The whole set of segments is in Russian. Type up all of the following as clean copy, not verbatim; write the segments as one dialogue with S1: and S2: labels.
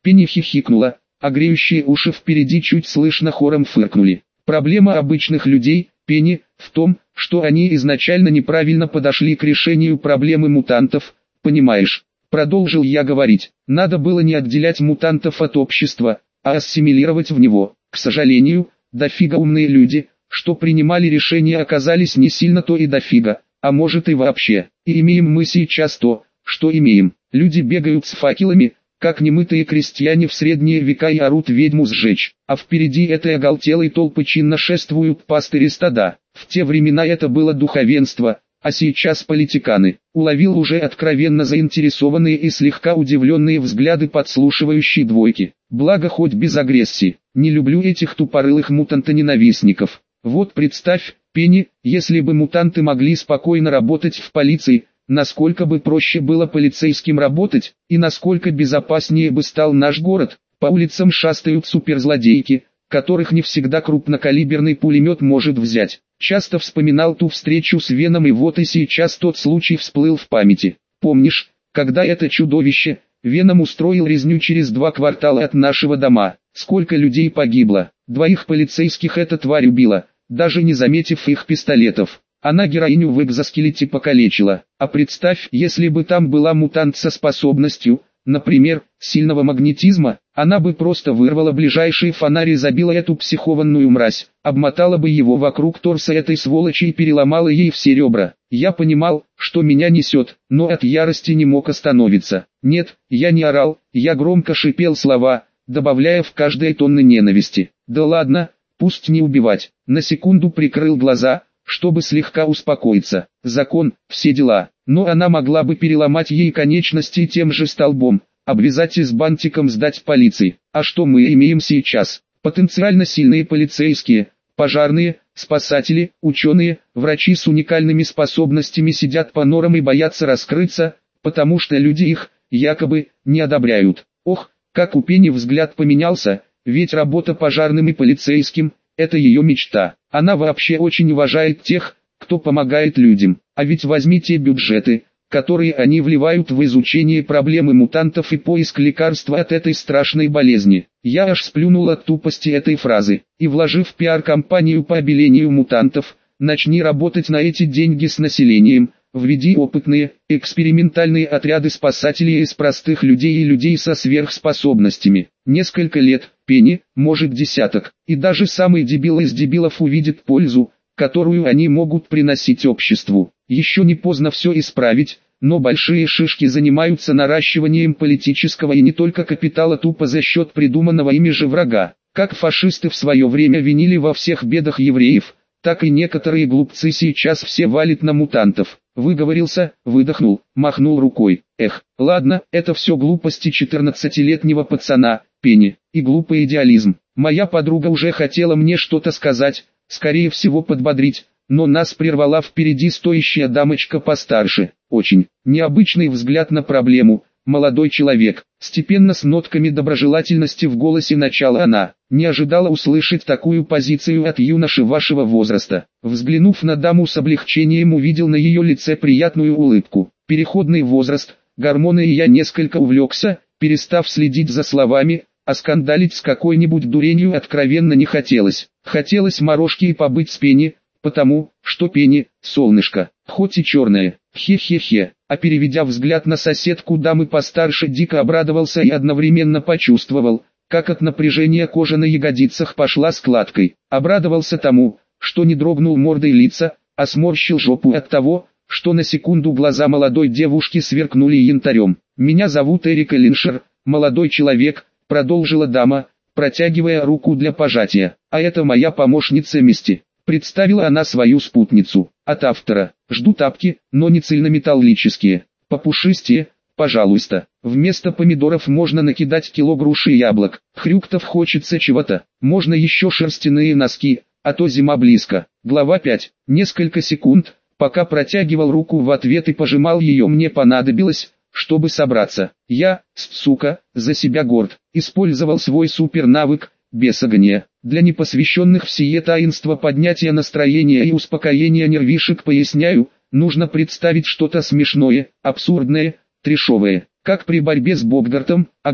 S1: Пенни хихикнула, а греющие уши впереди чуть слышно хором фыркнули. Проблема обычных людей, Пенни, в том, что они изначально неправильно подошли к решению проблемы мутантов, понимаешь? Продолжил я говорить, надо было не отделять мутантов от общества, а ассимилировать в него. К сожалению, дофига умные люди, что принимали решения, оказались не сильно то и дофига, а может и вообще. И имеем мы сейчас то, что имеем. Люди бегают с факелами, как немытые крестьяне в средние века, и орут ведьму сжечь, а впереди этой оголтелой толпы чинно шествуют пастыри стада. В те времена это было духовенство, а сейчас политиканы. Уловил уже откровенно заинтересованные и слегка удивленные взгляды подслушивающей двойки. Благо хоть без агрессии. Не люблю этих тупорылых мутантоненавистников. Вот представь, Пенни, если бы мутанты могли спокойно работать в полиции, насколько бы проще было полицейским работать, и насколько безопаснее бы стал наш город. По улицам шастают суперзлодейки, которых не всегда крупнокалиберный пулемет может взять. Часто вспоминал ту встречу с Веном, и вот и сейчас тот случай всплыл в памяти. Помнишь, когда это чудовище, Веном, устроил резню через 2 квартала от нашего дома? Сколько людей погибло? 2 полицейских эта тварь убила, даже не заметив их пистолетов. Она героиню в экзоскелете покалечила. А представь, если бы там была мутант со способностью, например, сильного магнетизма, она бы просто вырвала ближайший фонарь и забила эту психованную мразь, обмотала бы его вокруг торса этой сволочи и переломала ей все ребра. Я понимал, что меня несет, но от ярости не мог остановиться. Нет, я не орал, я громко шипел слова, добавляя в каждой тонны ненависти. Да ладно, пусть не убивать. На секунду прикрыл глаза, чтобы слегка успокоиться. Закон, все дела. Но она могла бы переломать ей конечности тем же столбом, обвязать и с бантиком сдать полиции. А что мы имеем сейчас? Потенциально сильные полицейские, пожарные, спасатели, ученые, врачи с уникальными способностями сидят по норам и боятся раскрыться, потому что люди их, якобы, не одобряют. Ох, как у Пенни взгляд поменялся, ведь работа пожарным и полицейским – это ее мечта. Она вообще очень уважает тех, кто помогает людям. А ведь возьми те бюджеты, которые они вливают в изучение проблемы мутантов и поиск лекарства от этой страшной болезни. Я аж сплюнул от тупости этой фразы. И вложив в пиар-компанию по обелению мутантов, начни работать на эти деньги с населением, введи опытные, экспериментальные отряды спасателей из простых людей и людей со сверхспособностями. Несколько лет, Пенни, может десяток, и даже самый дебил из дебилов увидит пользу, которую они могут приносить обществу. Еще не поздно все исправить, но большие шишки занимаются наращиванием политического и не только капитала тупо за счет придуманного ими же врага. Как фашисты в свое время винили во всех бедах евреев, так и некоторые глупцы сейчас все валят на мутантов. Выговорился, выдохнул, махнул рукой. Эх, ладно, это все глупости 14-летнего пацана, Пенни, и глупый идеализм. Моя подруга уже хотела мне что-то сказать, скорее всего подбодрить, но нас прервала впереди стоящая дамочка постарше. Очень необычный взгляд на проблему. Молодой человек, степенно с нотками доброжелательности в голосе начала она. Не ожидала услышать такую позицию от юноши вашего возраста. Взглянув на даму с облегчением, увидел на ее лице приятную улыбку. Переходный возраст, гормоны, и я несколько увлекся, перестав следить за словами, а скандалить с какой-нибудь дуренью откровенно не хотелось. Хотелось морожки и побыть с Пенни, потому, что Пенни – солнышко, хоть и черное. Хе-хе-хе. А переведя взгляд на соседку дамы постарше, дико обрадовался и одновременно почувствовал, как от напряжения кожа на ягодицах пошла складкой. Обрадовался тому, что не дрогнул мордой лица, а сморщил жопу от того, что на секунду глаза молодой девушки сверкнули янтарем. «Меня зовут Эрика Линшер, молодой человек», — продолжила дама, протягивая руку для пожатия. «А это моя помощница Мисти». Представила она свою спутницу. От автора. Жду тапки, но не цельнометаллические. Попушистее, пожалуйста. Вместо помидоров можно накидать кило груши и яблок. Хрюктов хочется чего-то. Можно еще шерстяные носки, а то зима близко. Глава 5. Несколько секунд, пока протягивал руку в ответ и пожимал ее, мне понадобилось, чтобы собраться. Я, сука, за себя горд. Использовал свой супернавык, бесогония. Для непосвященных в сие таинство поднятия настроения и успокоения нервишек поясняю, нужно представить что-то смешное, абсурдное, трешовое, как при борьбе с Богдартом, ага,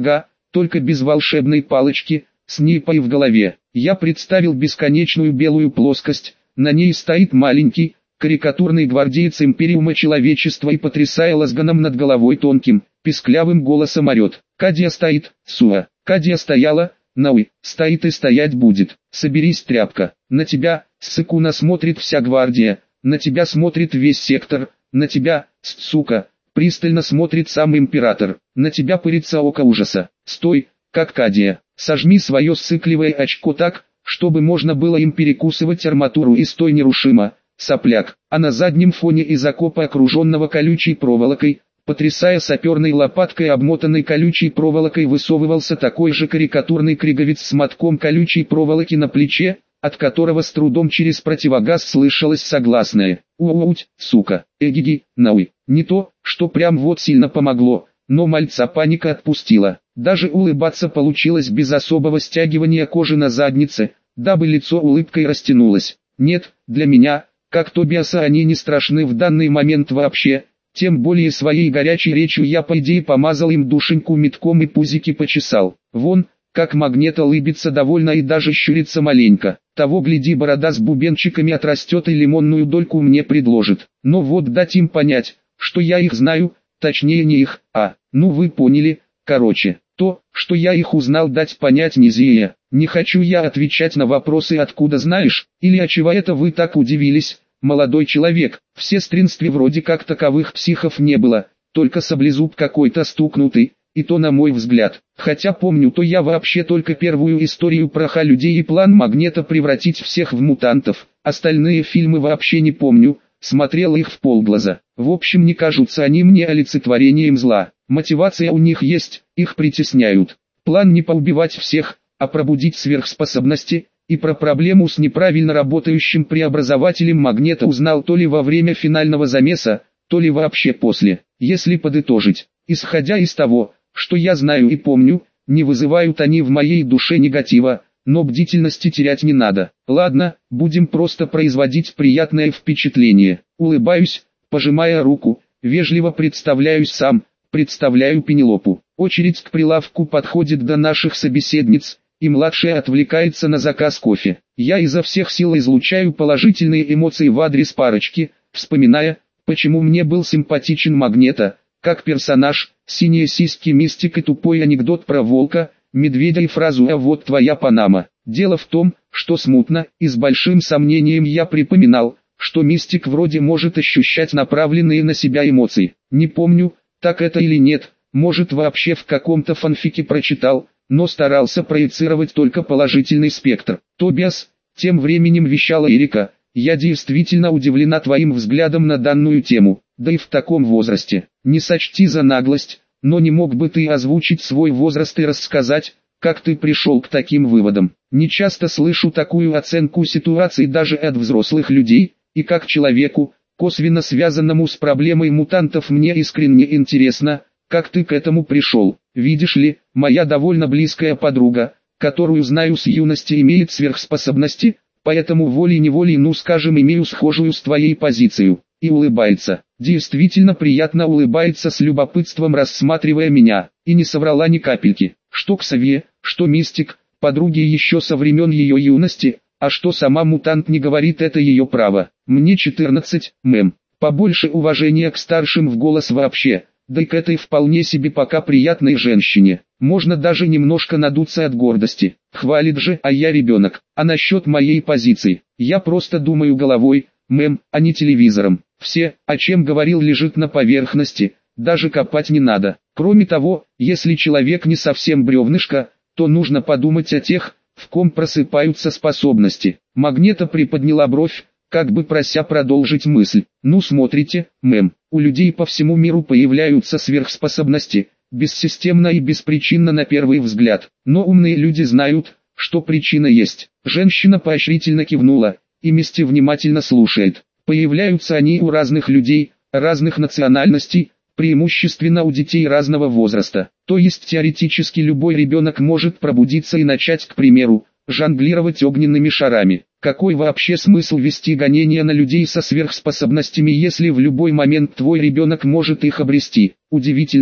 S1: только без волшебной палочки, с нипой в голове. Я представил бесконечную белую плоскость, на ней стоит маленький, карикатурный гвардеец империума человечества и, потрясая лазганом над головой тонким, писклявым голосом орет: «Кадия стоит, Суа, Кадия стояла, Науи, стоит и стоять будет. Соберись, тряпка, на тебя, ссыкуна, смотрит вся гвардия, на тебя смотрит весь сектор, на тебя, сука, пристально смотрит сам император, на тебя пырится око ужаса. Стой, как Кадия, сожми свое ссыкливое очко так, чтобы можно было им перекусывать арматуру, и стой нерушимо, сопляк». А на заднем фоне из окопа, окруженного колючей проволокой, потрясая саперной лопаткой, обмотанной колючей проволокой, высовывался такой же карикатурный криговец с мотком колючей проволоки на плече, от которого с трудом через противогаз слышалось согласное: «Ууть, сука, эгиги, науи». Не то, что прям вот сильно помогло, но мальца паника отпустила. Даже улыбаться получилось без особого стягивания кожи на заднице, дабы лицо улыбкой растянулось. Нет, для меня, как Тобиаса, они не страшны в данный момент вообще. Тем более своей горячей речью я по идее помазал им душеньку метком и пузики почесал. Вон, как Магнето лыбится довольно и даже щурится маленько. Того гляди, борода с бубенчиками отрастет и лимонную дольку мне предложит. Но вот дать им понять, что я их знаю, точнее не их, ну вы поняли, короче. То, что я их узнал, дать понять нельзя. Не хочу я отвечать на вопросы «откуда знаешь?» или «а чего это вы так удивились?» Молодой человек, в сестринстве вроде как таковых психов не было, только саблезуб какой-то стукнутый, и то на мой взгляд. Хотя помню-то я вообще только первую историю про людей и план Магнето превратить всех в мутантов, остальные фильмы вообще не помню, смотрел их вполглаза. В общем, не кажутся они мне олицетворением зла, мотивация у них есть, их притесняют. План не поубивать всех, а пробудить сверхспособности. И про проблему с неправильно работающим преобразователем Магнето узнал то ли во время финального замеса, то ли вообще после. Если подытожить, исходя из того, что я знаю и помню, не вызывают они в моей душе негатива, но бдительности терять не надо. Ладно, будем просто производить приятное впечатление. Улыбаюсь, пожимая руку, вежливо представляюсь сам, представляю Пенелопу. Очередь к прилавку подходит до наших собеседниц, и младшая отвлекается на заказ кофе. Я изо всех сил излучаю положительные эмоции в адрес парочки, вспоминая, почему мне был симпатичен Магнето, как персонаж, синие сиськи, мистик и тупой анекдот про волка, медведя и фразу «а вот твоя Панама». Дело в том, что смутно и с большим сомнением я припоминал, что мистик вроде может ощущать направленные на себя эмоции. Не помню, так это или нет, может вообще в каком-то фанфике прочитал, но старался проецировать только положительный спектр. «Тобиас», тем временем вещала Эрика, «я действительно удивлена твоим взглядом на данную тему, да и в таком возрасте. Не сочти за наглость, но не мог бы ты озвучить свой возраст и рассказать, как ты пришел к таким выводам? Не часто слышу такую оценку ситуации даже от взрослых людей, и как человеку, косвенно связанному с проблемой мутантов, мне искренне интересно, как ты к этому пришел. Видишь ли, моя довольно близкая подруга, которую знаю с юности, имеет сверхспособности, поэтому волей-неволей, скажем, имею схожую с твоей позицию». И улыбается. Действительно приятно улыбается, с любопытством рассматривая меня, и не соврала ни капельки. Что Ксавье, что мистик, подруги еще со времен ее юности, а что сама мутант не говорит, это ее право. Мне 14, мэм. Побольше уважения к старшим в голос вообще. Да и к этой вполне себе пока приятной женщине. Можно даже немножко надуться от гордости. Хвалит же, а я ребенок. А насчет моей позиции, я просто думаю головой, мэм, а не телевизором. Все, о чем говорил, лежит на поверхности, даже копать не надо. Кроме того, если человек не совсем бревнышко, то нужно подумать о тех, в ком просыпаются способности. Магнето приподняла бровь, как бы прося продолжить мысль. Ну смотрите, мэм, у людей по всему миру появляются сверхспособности, бессистемно и беспричинно на первый взгляд. Но умные люди знают, что причина есть. Женщина поощрительно кивнула, и Мисти внимательно слушает. Появляются они у разных людей, разных национальностей, преимущественно у детей разного возраста. То есть теоретически любой ребенок может пробудиться и начать, к примеру, жонглировать огненными шарами. Какой вообще смысл вести гонения на людей со сверхспособностями, если в любой момент твой ребенок может их обрести? Удивительно,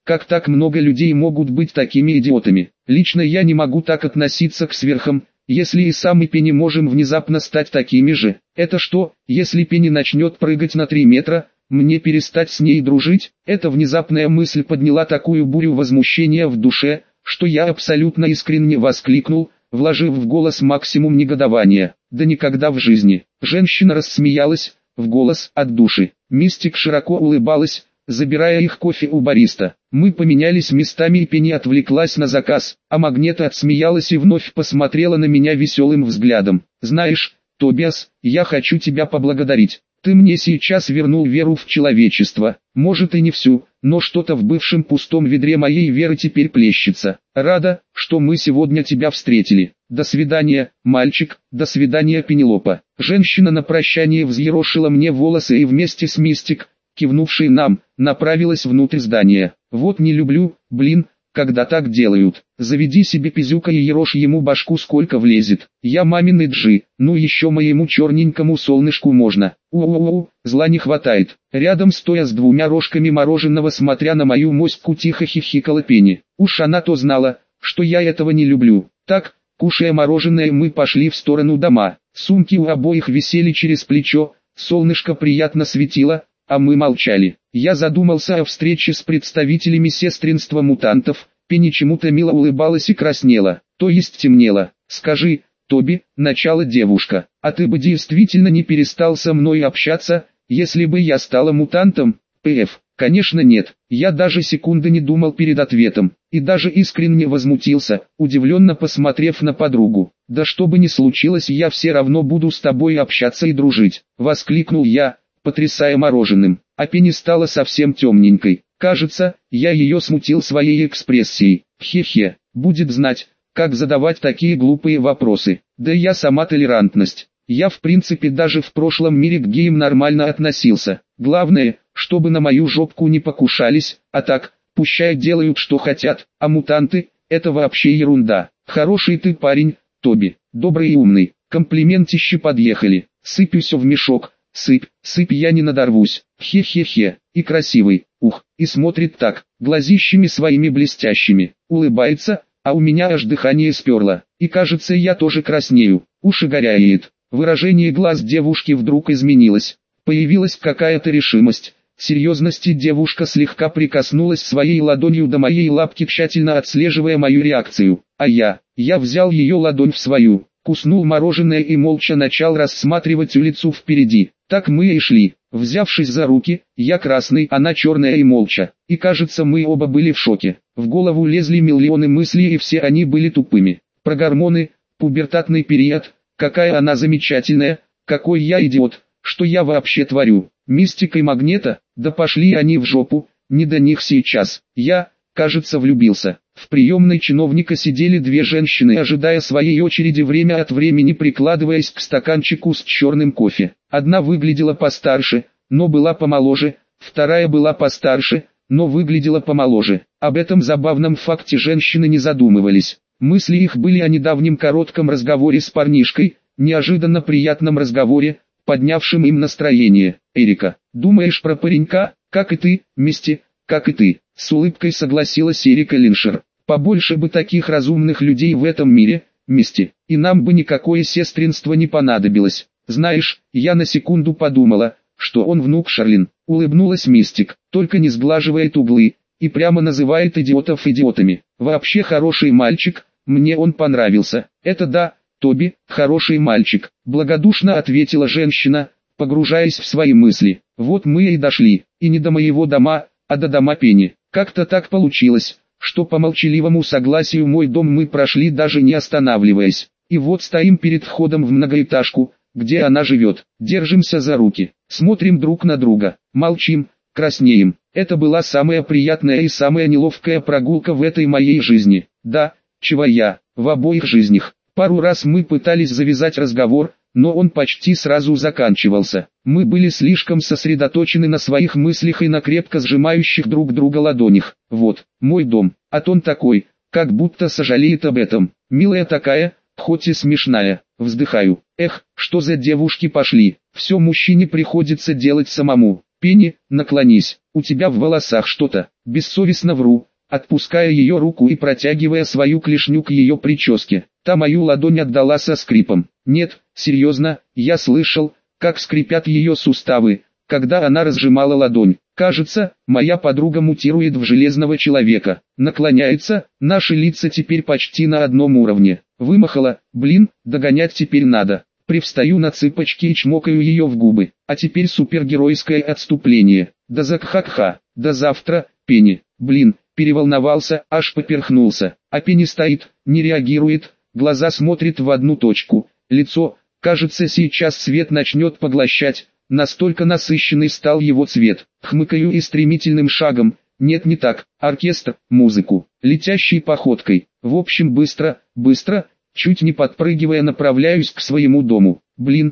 S1: Как так много людей могут быть такими идиотами? Лично я не могу так относиться к сверхам, если и сами Пенни можем внезапно стать такими же. Это что, если Пенни начнет прыгать на 3 метра, мне перестать с ней дружить? Эта внезапная мысль подняла такую бурю возмущения в душе, что я абсолютно искренне воскликнул, вложив в голос максимум негодования. Да никогда в жизни. Женщина рассмеялась, в голос, от души. Мистик широко улыбалась, забирая их кофе у бариста. Мы поменялись местами и Пенни отвлеклась на заказ, а Магнета отсмеялась и вновь посмотрела на меня веселым взглядом. «Знаешь, Тобиас, я хочу тебя поблагодарить. Ты мне сейчас вернул веру в человечество, может и не всю, но что-то в бывшем пустом ведре моей веры теперь плещется. Рада, что мы сегодня тебя встретили. До свидания, мальчик, до свидания, Пенелопа». Женщина на прощание взъерошила мне волосы и вместе с Мистик, кивнувшей нам, направилась внутрь здания. Вот не люблю, когда так делают. Заведи себе пизюка и ерошь ему башку сколько влезет. Я маминый Джи, ну еще моему черненькому солнышку можно. Зла не хватает. Рядом стоя с 2 рожками мороженого, смотря на мою моську, тихо хихикала Пенни. Уж она-то знала, что я этого не люблю. Так, кушая мороженое, мы пошли в сторону дома. Сумки у обоих висели через плечо, солнышко приятно светило, а мы молчали. Я задумался о встрече с представителями сестринства мутантов. Пенни чему-то мило улыбалась и краснела, то есть темнела. «Скажи, Тоби, начало девушка, а ты бы действительно не перестал со мной общаться, если бы я стала мутантом?» «П.Ф. Конечно нет». Я даже секунды не думал перед ответом, и даже искренне возмутился, удивленно посмотрев на подругу. «Да что бы ни случилось, я все равно буду с тобой общаться и дружить», — воскликнул я, потрясая мороженым. А Пенни стала совсем темненькой. Кажется, я ее смутил своей экспрессией. Хе-хе, будет знать, как задавать такие глупые вопросы. Да и я сама толерантность. Я в принципе даже в прошлом мире к геям нормально относился. Главное, чтобы на мою жопку не покушались, а так, пущай делают что хотят, а мутанты, это вообще ерунда. Хороший ты парень, Тоби, добрый и умный. Комплиментищи подъехали. Сыпь все в мешок. Сыпь, я не надорвусь, хе-хе-хе, и красивый, и смотрит так, глазищами своими блестящими, улыбается, а у меня аж дыхание сперло, и кажется я тоже краснею, уши горяет. Выражение глаз девушки вдруг изменилось, появилась какая-то решимость, серьезности. Девушка слегка прикоснулась своей ладонью до моей лапки, тщательно отслеживая мою реакцию, а я взял ее ладонь в свою, куснул мороженое и молча начал рассматривать улицу впереди. Так мы и шли, взявшись за руки, я красный, она черная и молча. И кажется, мы оба были в шоке. В голову лезли миллионы мыслей, и все они были тупыми. Про гормоны, пубертатный период, какая она замечательная, какой я идиот, что я вообще творю. Мистика и Магнета, да пошли они в жопу, не до них сейчас. Я, кажется, влюбился. В приемной чиновника сидели 2 женщины, ожидая своей очереди, время от времени прикладываясь к стаканчику с черным кофе. Одна выглядела постарше, но была помоложе, вторая была постарше, но выглядела помоложе. Об этом забавном факте женщины не задумывались. Мысли их были о недавнем коротком разговоре с парнишкой, неожиданно приятном разговоре, поднявшем им настроение. «Эрика, думаешь про паренька, как и ты, Мисти, как и ты?» С улыбкой согласилась Эрика Линшер. «Побольше бы таких разумных людей в этом мире, Мисти, и нам бы никакое сестринство не понадобилось. Знаешь, я на секунду подумала, что он внук Шарлин», — улыбнулась Мистик, «только не сглаживает углы, и прямо называет идиотов идиотами. Вообще хороший мальчик, мне он понравился». «Это да, Тоби, хороший мальчик», — благодушно ответила женщина, погружаясь в свои мысли. «Вот мы и дошли, и не до моего дома, а до дома Пенни. Как-то так получилось, что по молчаливому согласию мой дом мы прошли, даже не останавливаясь. И вот стоим перед входом в многоэтажку, где она живет. Держимся за руки, смотрим друг на друга, молчим, краснеем. Это была самая приятная и самая неловкая прогулка в этой моей жизни. Да, чего я, в обоих жизнях. Пару раз мы пытались завязать разговор, но он почти сразу заканчивался. Мы были слишком сосредоточены на своих мыслях и на крепко сжимающих друг друга ладонях. Вот, мой дом, а он такой, как будто сожалеет об этом. Милая такая, хоть и смешная. Вздыхаю. Эх, что за девушки пошли. Все мужчине приходится делать самому. Пенни, наклонись, у тебя в волосах что-то. Бессовестно вру, отпуская ее руку и протягивая свою клешню к ее прическе. Та мою ладонь отдала со скрипом. Нет, серьезно, я слышал, как скрипят ее суставы, когда она разжимала ладонь. Кажется, моя подруга мутирует в железного человека. Наклоняется, наши лица теперь почти на одном уровне. Вымахала, блин, догонять теперь надо. Привстаю на цыпочки и чмокаю ее в губы. А теперь супергеройское отступление. Да закха-кха, до завтра, Пенни. Блин, переволновался, аж поперхнулся. А Пенни стоит, не реагирует, глаза смотрят в одну точку. Лицо, кажется, сейчас свет начнет поглощать. Настолько насыщенный стал его цвет. Хмыкаю и стремительным шагом, нет не так, оркестр, музыку, летящей походкой. В общем быстро, чуть не подпрыгивая направляюсь к своему дому. Блин.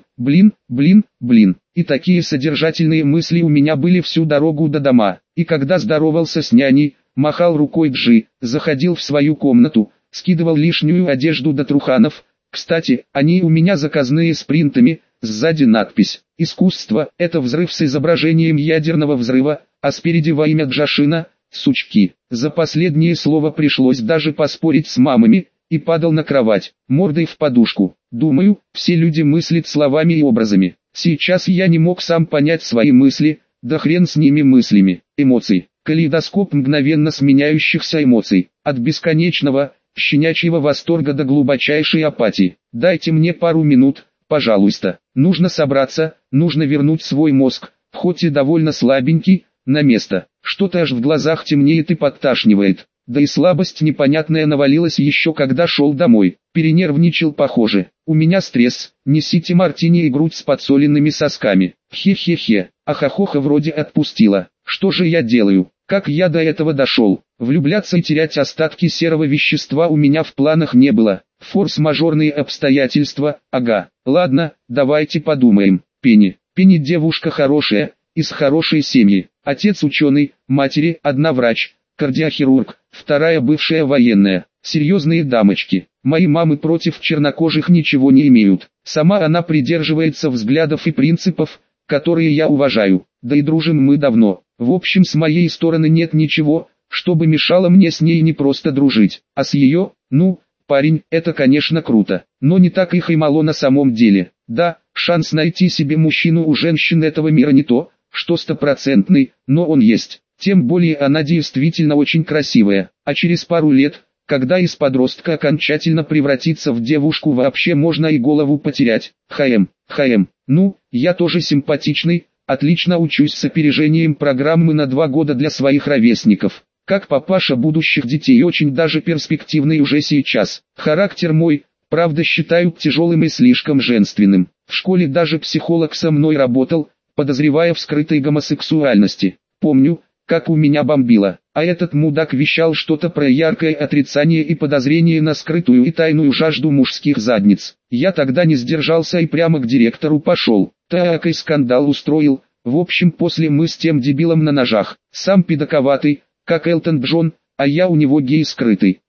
S1: И такие содержательные мысли у меня были всю дорогу до дома. И когда здоровался с няней, махал рукой Джи, заходил в свою комнату, скидывал лишнюю одежду до труханов. Кстати, они у меня заказные с принтами, сзади надпись «Искусство» — это взрыв с изображением ядерного взрыва, а спереди во имя Джашина, сучки. За последнее слово пришлось даже поспорить с мамами, и падал на кровать, мордой в подушку. Думаю, все люди мыслят словами и образами. Сейчас я не мог сам понять свои мысли, да хрен с ними мыслями. Эмоций. Калейдоскоп мгновенно сменяющихся эмоций. От бесконечного, щенячьего восторга до глубочайшей апатии. Дайте мне пару минут, пожалуйста. Нужно собраться, нужно вернуть свой мозг, хоть и довольно слабенький, на место. Что-то аж в глазах темнеет и подташнивает. Да и слабость непонятная навалилась еще когда шел домой. Перенервничал похоже. У меня стресс, несите мартини и грудь с подсоленными сосками. Хе-хе-хе, а хохоха вроде отпустила. Что же я делаю? Как я до этого дошел? Влюбляться и терять остатки серого вещества у меня в планах не было. Форс-мажорные обстоятельства, ага. Ладно, давайте подумаем. Пенни девушка хорошая, из хорошей семьи. Отец ученый, матери одна врач, кардиохирург, вторая бывшая военная. Серьезные дамочки. Мои мамы против чернокожих ничего не имеют. Сама она придерживается взглядов и принципов, которые я уважаю. Да и дружим мы давно. В общем, с моей стороны нет ничего, чтобы мешало мне с ней не просто дружить. А с ее, парень, это конечно круто. Но не так их и мало на самом деле. Да, шанс найти себе мужчину у женщин этого мира не то, что стопроцентный, но он есть. Тем более она действительно очень красивая. А через пару лет, когда из подростка окончательно превратится в девушку, вообще можно и голову потерять. Я тоже симпатичный, отлично учусь с опережением программы на 2 года для своих ровесников. Как папаша будущих детей очень даже перспективный уже сейчас. Характер мой, правда, считают тяжелым и слишком женственным. В школе даже психолог со мной работал, подозревая в скрытой гомосексуальности. Помню, как у меня бомбило, а этот мудак вещал что-то про яркое отрицание и подозрение на скрытую и тайную жажду мужских задниц. Я тогда не сдержался и прямо к директору пошел. Так и скандал устроил. В общем, после мы с тем дебилом на ножах. Сам пидаковатый, как Элтон Джон, а я у него гей скрытый.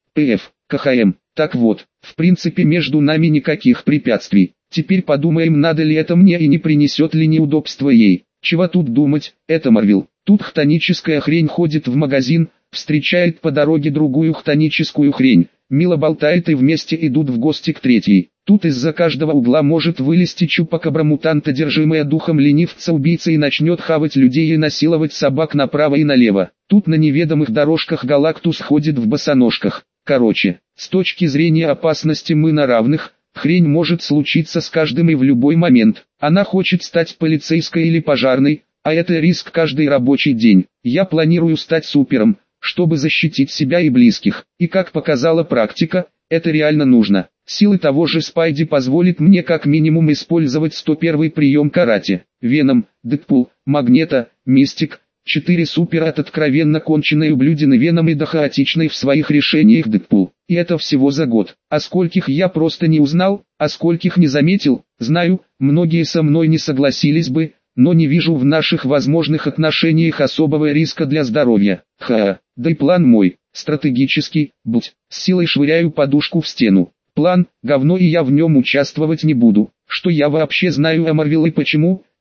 S1: КХМ. Так вот, в принципе между нами никаких препятствий. Теперь подумаем, надо ли это мне и не принесет ли неудобства ей. Чего тут думать, это Марвел. Тут хтоническая хрень ходит в магазин, встречает по дороге другую хтоническую хрень. Мило болтает и вместе идут в гости к третьей. Тут из-за каждого угла может вылезти чупакабра-мутант, одержимая духом ленивца-убийца, и начнет хавать людей и насиловать собак направо и налево. Тут на неведомых дорожках Галактус ходит в босоножках. Короче, с точки зрения опасности мы на равных. Хрень может случиться с каждым и в любой момент. Она хочет стать полицейской или пожарной, а это риск каждый рабочий день. Я планирую стать супером, чтобы защитить себя и близких. И как показала практика, это реально нужно. Силы того же Спайди позволит мне как минимум использовать 101-й прием карате. Веном, Дэдпул, Магнето, Мистик. 4 супер от откровенно конченой ублюдины Веном и до хаотичной в своих решениях Дэдпул. И это всего за год. А скольких я просто не узнал, а скольких не заметил, знаю, многие со мной не согласились бы, но не вижу в наших возможных отношениях особого риска для здоровья. Да и план мой, стратегический, с силой швыряю подушку в стену. План, говно, и я в нем участвовать не буду. Что я вообще знаю о Марвел и почему?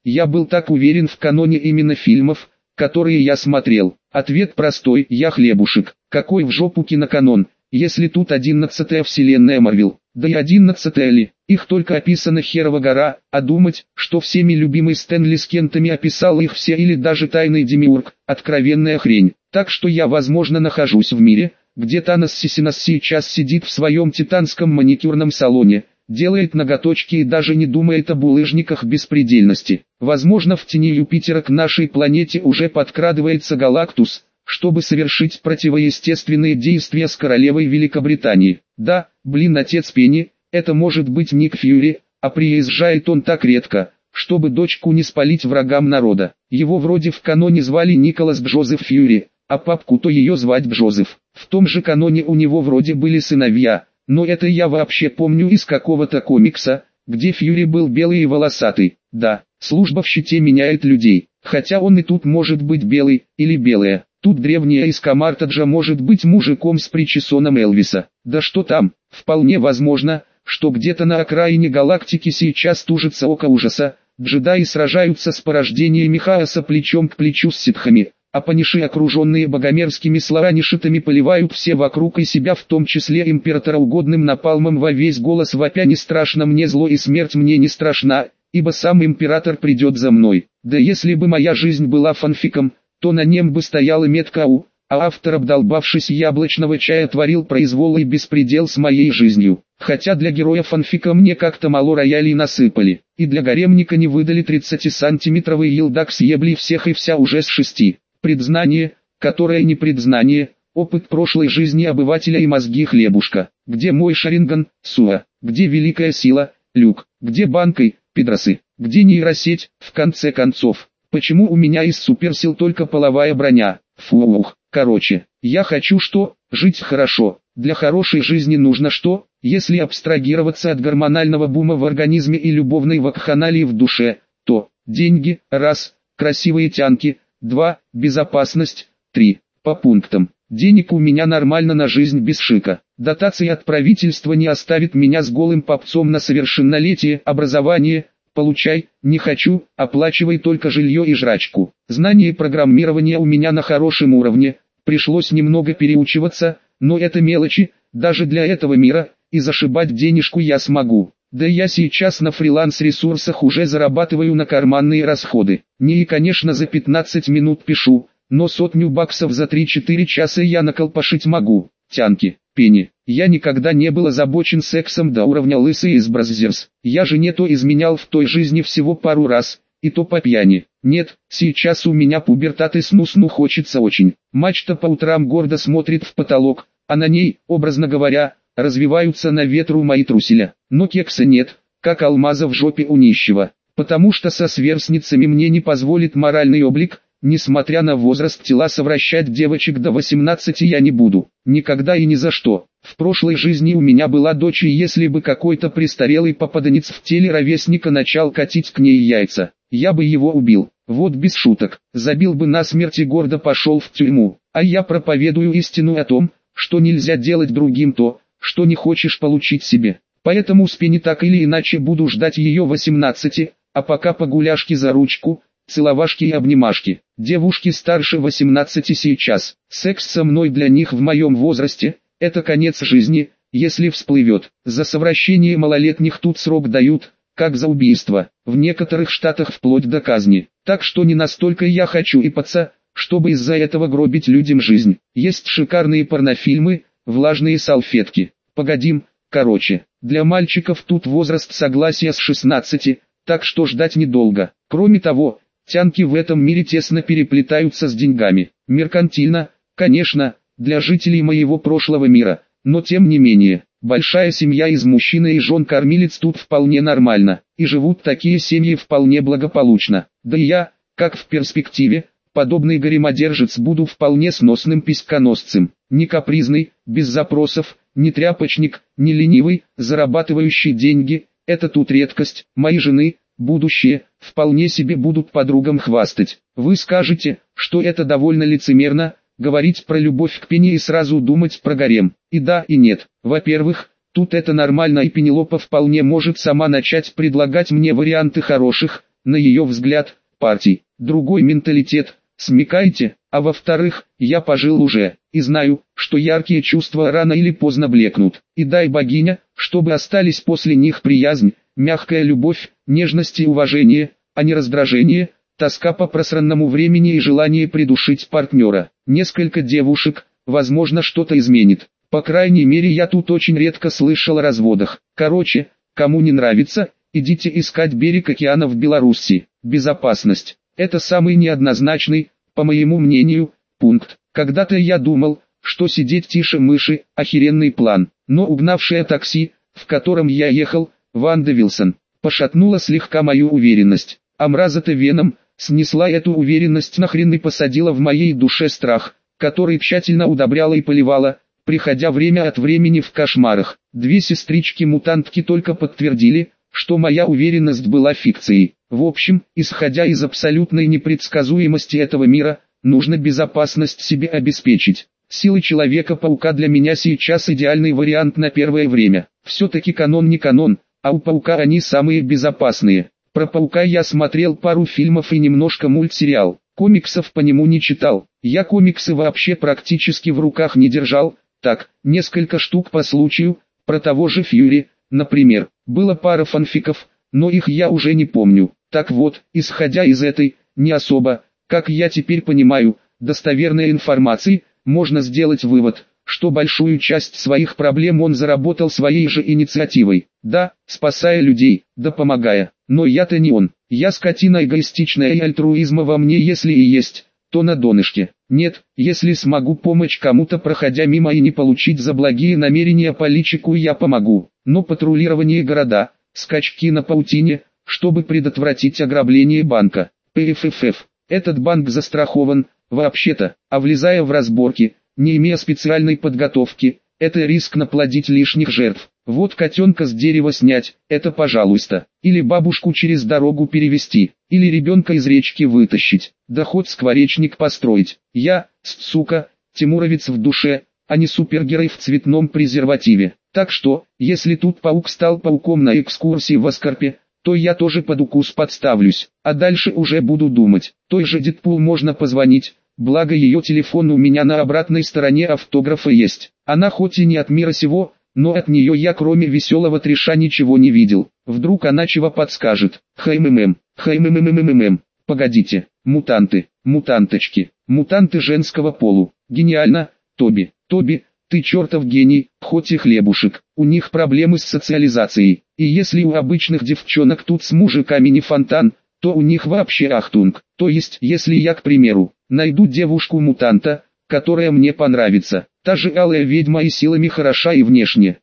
S1: Я был так уверен в каноне именно фильмов, которые я смотрел. Ответ простой: я хлебушек. Какой в жопу киноканон, если тут 11-я вселенная Марвел? Да и 11-я ли? Их только описана херова гора, а думать, что всеми любимый Стэнли с Кентами описал их все или даже тайный Демиург, откровенная хрень. Так что я, возможно, нахожусь в мире, где Танос Сисинас сейчас сидит в своем титанском маникюрном салоне, делает ноготочки и даже не думает об булыжниках беспредельности. Возможно, в тени Юпитера к нашей планете уже подкрадывается Галактус, чтобы совершить противоестественные действия с королевой Великобритании. Да, отец Пенни, это может быть Ник Фьюри, а приезжает он так редко, чтобы дочку не спалить врагам народа. Его вроде в каноне звали Николас Джозеф Фьюри, а папку-то ее звать Джозеф. В том же каноне у него вроде были сыновья, но это я вообще помню из какого-то комикса, где Фьюри был белый и волосатый. Да, служба в щите меняет людей, хотя он и тут может быть белый, или белая. Тут древняя Искамартаджа может быть мужиком с причесоном Элвиса. Да что там, вполне возможно, что где-то на окраине галактики сейчас тужится око ужаса, джедаи сражаются с порождениями хаоса плечом к плечу с ситхами, а паниши, окруженные богомерзкими сларанишитами, поливают все вокруг и себя, в том числе императора, угодным напалмом во весь голос вопя: «Не страшно мне зло и смерть мне не страшна, ибо сам император придет за мной». Да если бы моя жизнь была фанфиком, то на нем бы стояла метка «У», а автор, обдолбавшись яблочного чая, творил произвол и беспредел с моей жизнью. Хотя для героя фанфика мне как-то мало роялей насыпали, и для гаремника не выдали 30-сантиметровый елдак с еблей всех и вся уже с 6. Предзнание, которое не предзнание, опыт прошлой жизни обывателя и мозги хлебушка. Где мой Шаринган, Суа? Где великая сила, Люк? Где банкой, пидросы? Где нейросеть, в конце концов? Почему у меня из суперсил только половая броня? Фух. Короче, я хочу что? Жить хорошо. Для хорошей жизни нужно что? Если абстрагироваться от гормонального бума в организме и любовной вакханалии в душе, то деньги, раз, красивые тянки, 2, безопасность, 3, по пунктам. Денег у меня нормально на жизнь без шика. Дотации от правительства не оставит меня с голым попцом на совершеннолетие. Образование получай, не хочу, оплачивай только жилье и жрачку. Знание программирования у меня на хорошем уровне, пришлось немного переучиваться, но это мелочи, даже для этого мира, и зашибать денежку я смогу. Да я сейчас на фриланс-ресурсах уже зарабатываю на карманные расходы. Не и конечно за 15 минут пишу, но $100 за 3-4 часа я наколпашить могу. Тянки, Пенни. Я никогда не был озабочен сексом до уровня лысый из Браззерс. Я же не то изменял в той жизни всего пару раз, и то по пьяни. Нет, сейчас у меня пубертат и сну хочется очень. Мачта по утрам гордо смотрит в потолок, а на ней, образно говоря, развиваются на ветру мои труселя. Но кекса нет, как алмаза в жопе у нищего, потому что со сверстницами мне не позволит моральный облик. Несмотря на возраст тела, совращать девочек до 18 я не буду. Никогда и ни за что. В прошлой жизни у меня была дочь, и если бы какой-то престарелый попаданец в теле ровесника начал катить к ней яйца, я бы его убил. Вот без шуток. Забил бы насмерть и гордо пошел в тюрьму. А я проповедую истину о том, что нельзя делать другим то, что не хочешь получить себе. Поэтому с Пенни так или иначе буду ждать ее 18, а пока погуляшки за ручку, целовашки и обнимашки. Девушки старше 18 сейчас. Секс со мной для них в моем возрасте – это конец жизни, если всплывет. За совращение малолетних тут срок дают, как за убийство. В некоторых штатах вплоть до казни. Так что не настолько я хочу ипаться, чтобы из-за этого гробить людям жизнь. Есть шикарные порнофильмы, влажные салфетки. Погодим, короче, для мальчиков тут возраст согласия с 16, так что ждать недолго. Кроме того, тянки в этом мире тесно переплетаются с деньгами. Меркантильно, конечно, для жителей моего прошлого мира, но тем не менее, большая семья из мужчины и жен-кормилец тут вполне нормально, и живут такие семьи вполне благополучно. Да и я, как в перспективе, подобный горемодержец, буду вполне сносным письконосцем, не капризный, без запросов, не тряпочник, не ленивый, зарабатывающий деньги. Это тут редкость. Мои жены, будущее, вполне себе будут подругам хвастать. Вы скажете, что это довольно лицемерно, говорить про любовь к Пенни и сразу думать про гарем. И да, и нет. Во-первых, тут это нормально, и Пенелопа вполне может сама начать предлагать мне варианты хороших, на ее взгляд, партий. Другой менталитет, смекаете? А во-вторых, я пожил уже, и знаю, что яркие чувства рано или поздно блекнут. И дай богиня, чтобы остались после них приязнь, мягкая любовь, нежность и уважение, а не раздражение, тоска по просранному времени и желание придушить партнера. Несколько девушек, возможно, что-то изменит. По крайней мере, я тут очень редко слышал о разводах. Короче, кому не нравится, идите искать берег океана в Беларуси. Безопасность. Это самый неоднозначный, по моему мнению, пункт. Когда-то я думал, что сидеть тише мыши – охеренный план. Но угнавшее такси, в котором я ехал, Ванда Вилсон, пошатнула слегка мою уверенность. А мразота Веном снесла эту уверенность нахрен и посадила в моей душе страх, который тщательно удобряла и поливала, приходя время от времени в кошмарах. Две сестрички-мутантки только подтвердили, что моя уверенность была фикцией. В общем, исходя из абсолютной непредсказуемости этого мира, нужно безопасность себе обеспечить. Силы Человека-паука для меня сейчас идеальный вариант на первое время. Все-таки канон не канон, а у Паука они самые безопасные. Про Паука я смотрел пару фильмов и немножко мультсериал. Комиксов по нему не читал. Я комиксы вообще практически в руках не держал. Так, несколько штук по случаю, про того же Фьюри, например. Было пара фанфиков, но их я уже не помню. Так вот, исходя из этой, не особо, как я теперь понимаю, достоверной информации, можно сделать вывод, что большую часть своих проблем он заработал своей же инициативой. Да, спасая людей, да помогая. Но я-то не он. Я скотина эгоистичная, и альтруизма во мне если и есть, то на донышке. Нет, если смогу помочь кому-то, проходя мимо, и не получить за благие намерения по личику, я помогу. Но патрулирование города, скачки на паутине, чтобы предотвратить ограбление банка. ПФФ. Этот банк застрахован, вообще-то, а влезая в разборки, не имея специальной подготовки, это риск наплодить лишних жертв. Вот котенка с дерева снять, это пожалуйста. Или бабушку через дорогу перевести, или ребенка из речки вытащить, да хоть скворечник построить. Я, сука, тимуровец в душе, а не супергерой в цветном презервативе. Так что, если тут паук стал пауком на экскурсии в Аскарпе, то я тоже под укус подставлюсь, а дальше уже буду думать. Той же Дэдпул можно позвонить, благо ее телефон у меня на обратной стороне автографа есть. Она хоть и не от мира сего, но от нее я кроме веселого трэша ничего не видел. Вдруг она чего подскажет. Погодите, мутанты, мутанточки, мутанты женского полу. Гениально, Тоби, ты чертов гений, хоть и хлебушек. У них проблемы с социализацией. И если у обычных девчонок тут с мужиками не фонтан, то у них вообще ахтунг. То есть, если я, к примеру, найду девушку-мутанта, которая мне понравится, та же алая ведьма и силами хороша и внешне,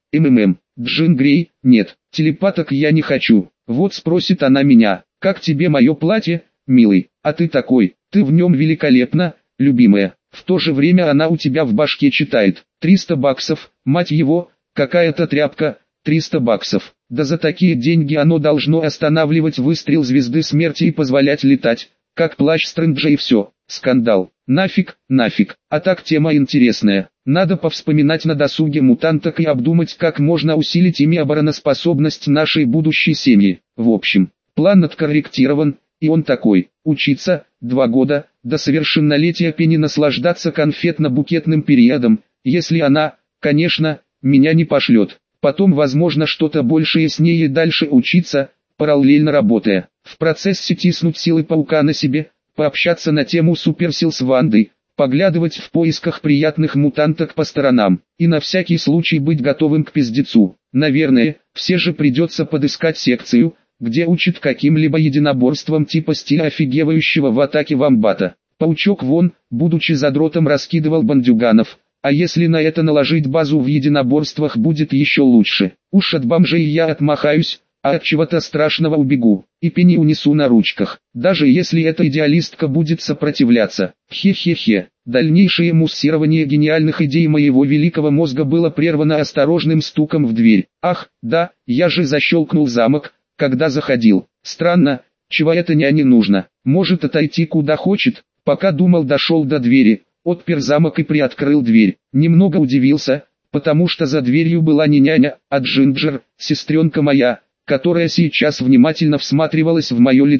S1: Джин Грей, нет, телепаток я не хочу. Вот спросит она меня, как тебе мое платье, милый, а ты такой, ты в нем великолепна, любимая. В то же время она у тебя в башке читает, 300 баксов, мать его, какая-то тряпка, 300 баксов. Да за такие деньги оно должно останавливать выстрел звезды смерти и позволять летать, как плащ Стрэнджа, и все. Скандал. Нафиг. А так тема интересная. Надо повспоминать на досуге мутанток и обдумать, как можно усилить ими обороноспособность нашей будущей семьи. В общем, план откорректирован, и он такой. Учиться, 2 года, до совершеннолетия Пенни наслаждаться конфетно-букетным периодом, если она, конечно, меня не пошлет. Потом возможно что-то большее с ней и дальше учиться, параллельно работая. В процессе тиснуть силы паука на себе, пообщаться на тему суперсил с Вандой, поглядывать в поисках приятных мутанток по сторонам, и на всякий случай быть готовым к пиздецу. Наверное, все же придется подыскать секцию, где учат каким-либо единоборством типа стиля офигевающего в атаке вамбата. Паучок вон, будучи задротом, раскидывал бандюганов, а если на это наложить базу в единоборствах, будет еще лучше. Уж от бомжей я отмахаюсь, а от чего-то страшного убегу, и Пенни унесу на ручках, даже если эта идеалистка будет сопротивляться. Хе-хе-хе. Дальнейшее муссирование гениальных идей моего великого мозга было прервано осторожным стуком в дверь. Ах, да, я же защелкнул замок, когда заходил. Странно, чего это няне нужно. Может отойти куда хочет. Пока думал, дошел до двери, отпер замок и приоткрыл дверь. Немного удивился, потому что за дверью была не няня, а Джинджер, сестренка моя, которая сейчас внимательно всматривалась в мое лицо.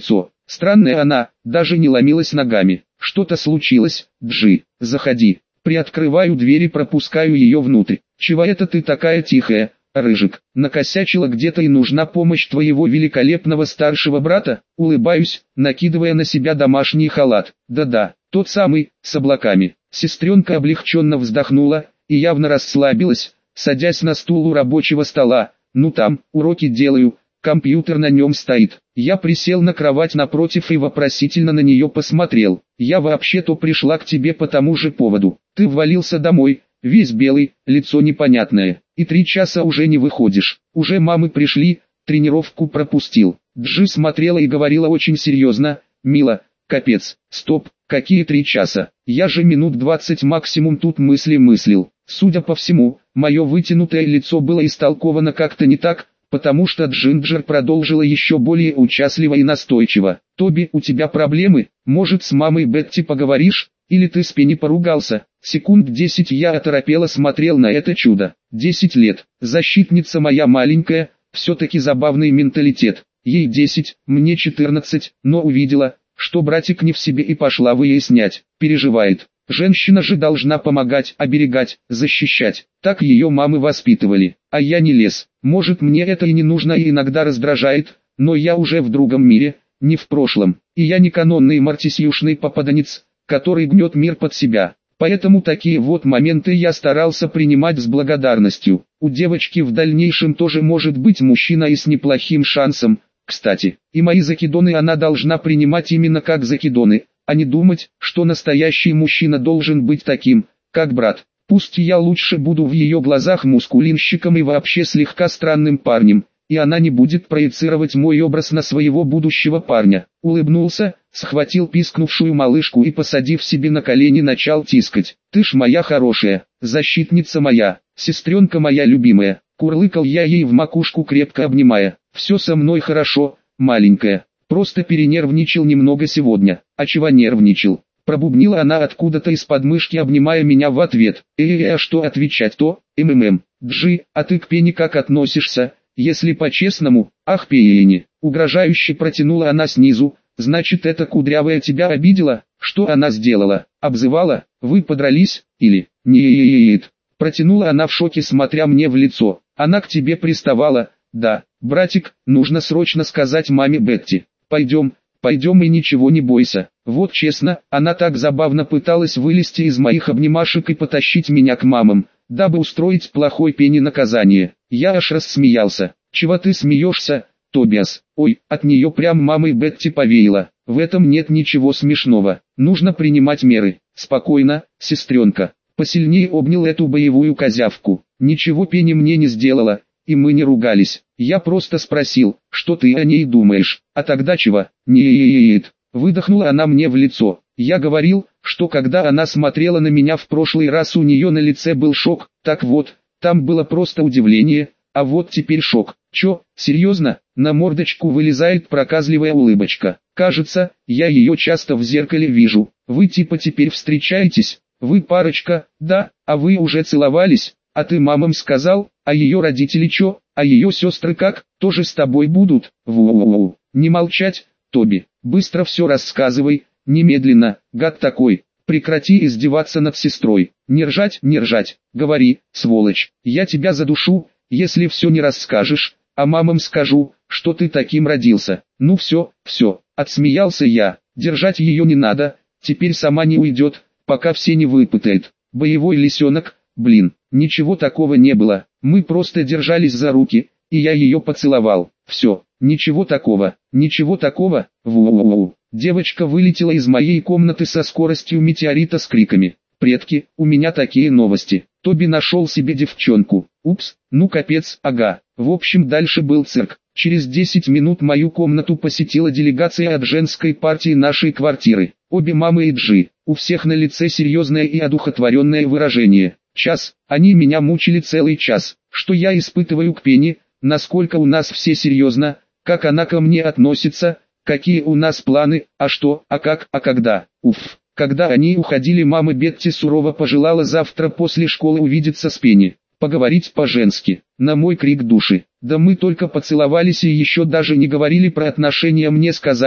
S1: Странная она, даже не ломилась ногами. Что-то случилось, Джи, заходи. Приоткрываю дверь и пропускаю ее внутрь. Чего это ты такая тихая, Рыжик? Накосячила где-то и нужна помощь твоего великолепного старшего брата? Улыбаюсь, накидывая на себя домашний халат. Да-да, тот самый, с облаками. Сестренка облегченно вздохнула и явно расслабилась, садясь на стул у рабочего стола. Ну там, уроки делаю, компьютер на нем стоит. Я присел на кровать напротив и вопросительно на нее посмотрел. Я вообще-то пришла к тебе по тому же поводу. Ты ввалился домой, весь белый, лицо непонятное, и 3 часа уже не выходишь. Уже мамы пришли, тренировку пропустил. Джи смотрела и говорила очень серьезно: «Мила, капец, стоп, какие 3 часа? Я же минут 20 максимум тут мысли мыслил». Судя по всему, мое вытянутое лицо было истолковано как-то не так, потому что Джинджер продолжила еще более участливо и настойчиво. «Тоби, у тебя проблемы? Может, с мамой Бетти поговоришь? Или ты с Пенни поругался?» Секунд 10 я оторопело смотрел на это чудо. 10 лет, защитница моя маленькая, все-таки забавный менталитет. Ей 10, мне 14, но увидела, что братик не в себе и пошла выяснять. Переживает. Женщина же должна помогать, оберегать, защищать. Так ее мамы воспитывали. А я не лез. Может, мне это и не нужно и иногда раздражает, но я уже в другом мире, не в прошлом. И я не канонный мартисиушный попаданец, который гнет мир под себя. Поэтому такие вот моменты я старался принимать с благодарностью. У девочки в дальнейшем тоже может быть мужчина и с неплохим шансом, кстати. И мои закидоны она должна принимать именно как закидоны, а не думать, что настоящий мужчина должен быть таким, как брат. Пусть я лучше буду в ее глазах мускулинщиком и вообще слегка странным парнем, и она не будет проецировать мой образ на своего будущего парня. Улыбнулся, схватил пискнувшую малышку и, посадив себе на колени, начал тискать. «Ты ж моя хорошая, защитница моя, сестренка моя любимая», курлыкал я ей в макушку, крепко обнимая. «Все со мной хорошо, маленькая. Просто перенервничал немного сегодня». «А чего нервничал?» Пробубнила она откуда-то из подмышки, обнимая меня в ответ. А что отвечать-то? Джи, а ты к Пенни как относишься? Если по-честному, ах Пенни, угрожающе протянула она снизу. Значит, эта кудрявая тебя обидела? Что она сделала? Обзывала? Вы подрались? Или? Нет. Протянула она в шоке, смотря мне в лицо. Она к тебе приставала? Да. Братик, нужно срочно сказать маме Бетти. Пойдем и ничего не бойся. Вот честно, она так забавно пыталась вылезти из моих обнимашек и потащить меня к мамам, дабы устроить плохой Пенни наказание. Я аж рассмеялся. «Чего ты смеешься, Тобиас?» «Ой, от нее прям мамой Бетти повеяло. В этом нет ничего смешного. Нужно принимать меры». «Спокойно, сестренка». Посильнее обнял эту боевую козявку. «Ничего Пенни мне не сделала, и мы не ругались. Я просто спросил, что ты о ней думаешь, а тогда чего?» «Нет». Выдохнула она мне в лицо. Я говорил, что когда она смотрела на меня в прошлый раз, у нее на лице был шок. Так вот, там было просто удивление, а вот теперь шок. Чё, серьезно? На мордочку вылезает проказливая улыбочка. Кажется, я ее часто в зеркале вижу. Вы типа теперь встречаетесь? Вы парочка? Да, а вы уже целовались? А ты мамам сказал? А ее родители чё? А ее сестры как? Тоже с тобой будут? Воу-воу-воу. Не молчать, Тоби. Быстро все рассказывай, немедленно, гад такой. Прекрати издеваться над сестрой. Не ржать, говори, сволочь. Я тебя задушу, если все не расскажешь, а мамам скажу, что ты таким родился. Ну все, отсмеялся я. Держать ее не надо, теперь сама не уйдет, пока все не выпытает. Боевой лисенок, блин, ничего такого не было. Мы просто держались за руки, и я ее поцеловал. Все. Ничего такого. Воу-воу-воу. Девочка вылетела из моей комнаты со скоростью метеорита с криками. «Предки, у меня такие новости. Тоби нашел себе девчонку. Упс, ну капец, ага». В общем, дальше был цирк. Через 10 минут мою комнату посетила делегация от женской партии нашей квартиры. Обе мамы и Джи. У всех на лице серьезное и одухотворенное выражение. Час. Они меня мучили целый час. Что я испытываю к Пенни, насколько у нас все серьезно, как она ко мне относится, какие у нас планы, а что, а как, а когда. Уф. Когда они уходили, мама Бетти сурово пожелала завтра после школы увидеться с Пенни, поговорить по-женски. На мой крик души. Да мы только поцеловались и еще даже не говорили про отношения, мне сказали,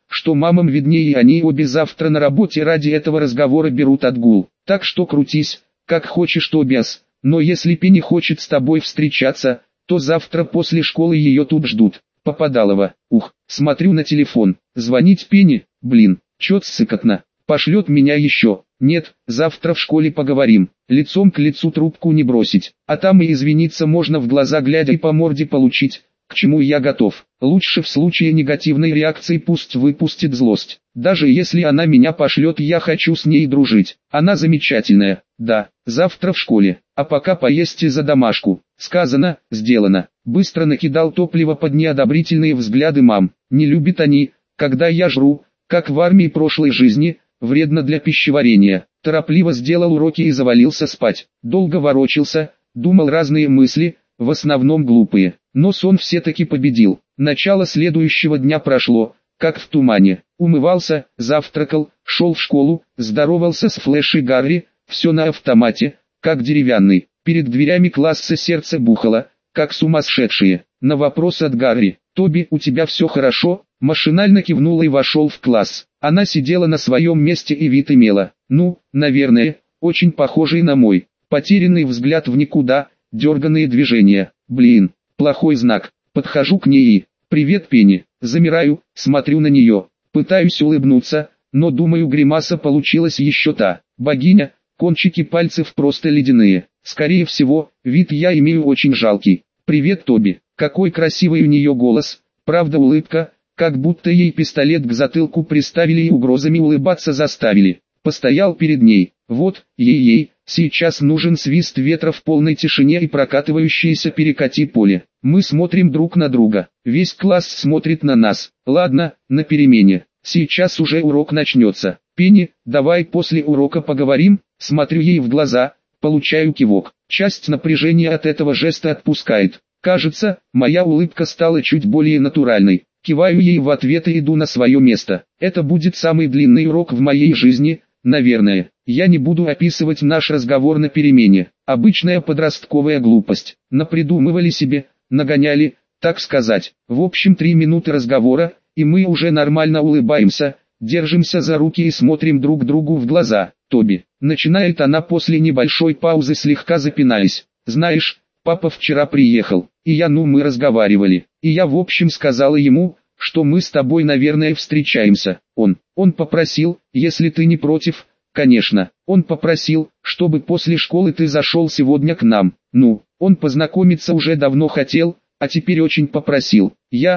S1: что мамам виднее, и они обе завтра на работе ради этого разговора берут отгул. Так что крутись, как хочешь, Тобиас, но если Пенни хочет с тобой встречаться, то завтра после школы ее тут ждут. Попадалова. Ух, смотрю на телефон. Звонить Пенни, блин, чё ссыкотно. Пошлет меня еще. Нет, завтра в школе поговорим. Лицом к лицу трубку не бросить. А там и извиниться можно в глаза глядя и по морде получить. К чему я готов. Лучше в случае негативной реакции пусть выпустит злость. Даже если она меня пошлет, я хочу с ней дружить. Она замечательная. Да, завтра в школе. А пока поешьте за домашку. Сказано, сделано. Быстро накидал топливо под неодобрительные взгляды мам. Не любят они, когда я жру, как в армии прошлой жизни, вредно для пищеварения. Торопливо сделал уроки и завалился спать. Долго ворочался, думал разные мысли, в основном глупые. Но сон все-таки победил. Начало следующего дня прошло, как в тумане. Умывался, завтракал, шел в школу, здоровался с Флэш и Гарри, все на автомате, как деревянный. Перед дверями класса сердце бухало, как сумасшедшие. На вопрос от Гарри: «Тоби, у тебя все хорошо?» Машинально кивнул и вошел в класс. Она сидела на своем месте и вид имела, наверное, очень похожий на мой. Потерянный взгляд в никуда, дерганные движения. Блин, плохой знак. Подхожу к ней и: «Привет, Пенни». Замираю, смотрю на нее, пытаюсь улыбнуться, но думаю, гримаса получилась еще та. Богиня, кончики пальцев просто ледяные. Скорее всего, вид я имею очень жалкий. «Привет, Тоби». Какой красивый у нее голос, правда улыбка, как будто ей пистолет к затылку приставили и угрозами улыбаться заставили. Постоял перед ней. Вот, ей-ей, сейчас нужен свист ветра в полной тишине и прокатывающееся перекати поле. Мы смотрим друг на друга. Весь класс смотрит на нас. Ладно, на перемене. Сейчас уже урок начнется. Пенни, давай после урока поговорим. Смотрю ей в глаза, получаю кивок. Часть напряжения от этого жеста отпускает. Кажется, моя улыбка стала чуть более натуральной. Киваю ей в ответ и иду на свое место. Это будет самый длинный урок в моей жизни, наверное. Я не буду описывать наш разговор на перемене. Обычная подростковая глупость. Напридумывали себе, нагоняли, так сказать. В общем, 3 минуты разговора, и мы уже нормально улыбаемся, держимся за руки и смотрим друг другу в глаза. «Тоби», начинает она после небольшой паузы, слегка запинаясь. «Знаешь, папа вчера приехал, и мы разговаривали, и я в общем сказала ему, что мы с тобой, наверное, встречаемся. Он попросил, если ты не против, конечно, он попросил, чтобы после школы ты зашел сегодня к нам. Он познакомиться уже давно хотел, а теперь очень попросил.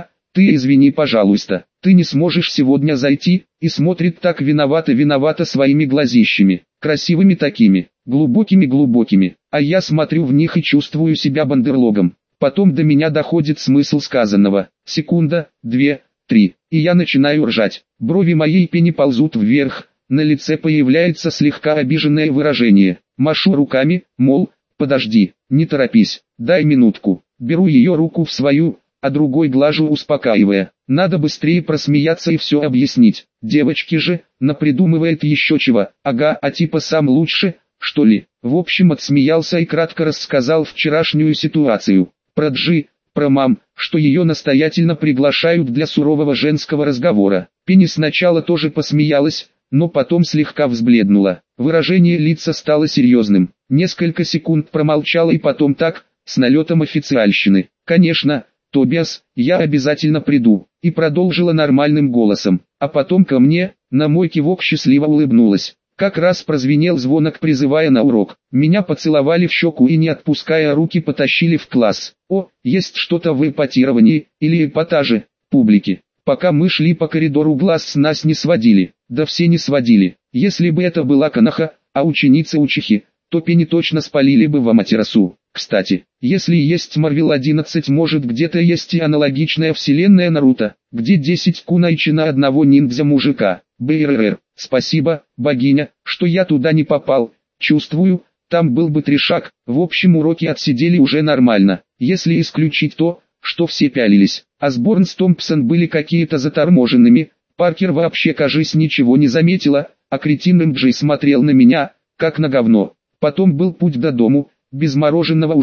S1: Ты извини, пожалуйста, ты не сможешь сегодня зайти», и смотрит так виновато своими глазищами, красивыми такими, глубокими, а я смотрю в них и чувствую себя бандерлогом. Потом до меня доходит смысл сказанного. Секунда, 2, 3, и я начинаю ржать. Брови моей Пенни ползут вверх, на лице появляется слегка обиженное выражение. Машу руками, мол, подожди, не торопись, дай минутку. Беру ее руку в свою, а другой глажу, успокаивая. Надо быстрее просмеяться и все объяснить. Девочки же, напридумывает еще чего. Ага, а типа сам лучше, что ли. В общем, отсмеялся и кратко рассказал вчерашнюю ситуацию. Про Джи, про мам, что ее настоятельно приглашают для сурового женского разговора. Пенни сначала тоже посмеялась, но потом слегка взбледнула. Выражение лица стало серьезным. Несколько секунд промолчала и потом так, с налетом официальщины: «Конечно, Тобиас, я обязательно приду», и продолжила нормальным голосом. А потом ко мне, на мой кивок счастливо улыбнулась. Как раз прозвенел звонок, призывая на урок. Меня поцеловали в щеку и, не отпуская руки, потащили в класс. Есть что-то в эпатировании, или эпатаже, публики. Пока мы шли по коридору, глаз с нас не сводили. Да все не сводили. Если бы это была Коноха, а ученицы-учихи, то Пенни точно спалили бы в Аматерасу. Кстати, если есть Марвел 11, может где-то есть и аналогичная вселенная Наруто, где 10 кунайчи на одного ниндзя-мужика. БРР. Спасибо, богиня, что я туда не попал. Чувствую, там был бы трешак. В общем, уроки отсидели уже нормально, если исключить то, что все пялились. Осборн с Томпсон были какие-то заторможенными. Паркер вообще, кажись, ничего не заметила, а кретин Джей смотрел на меня, как на говно. Потом был путь до дому, без мороженого уже,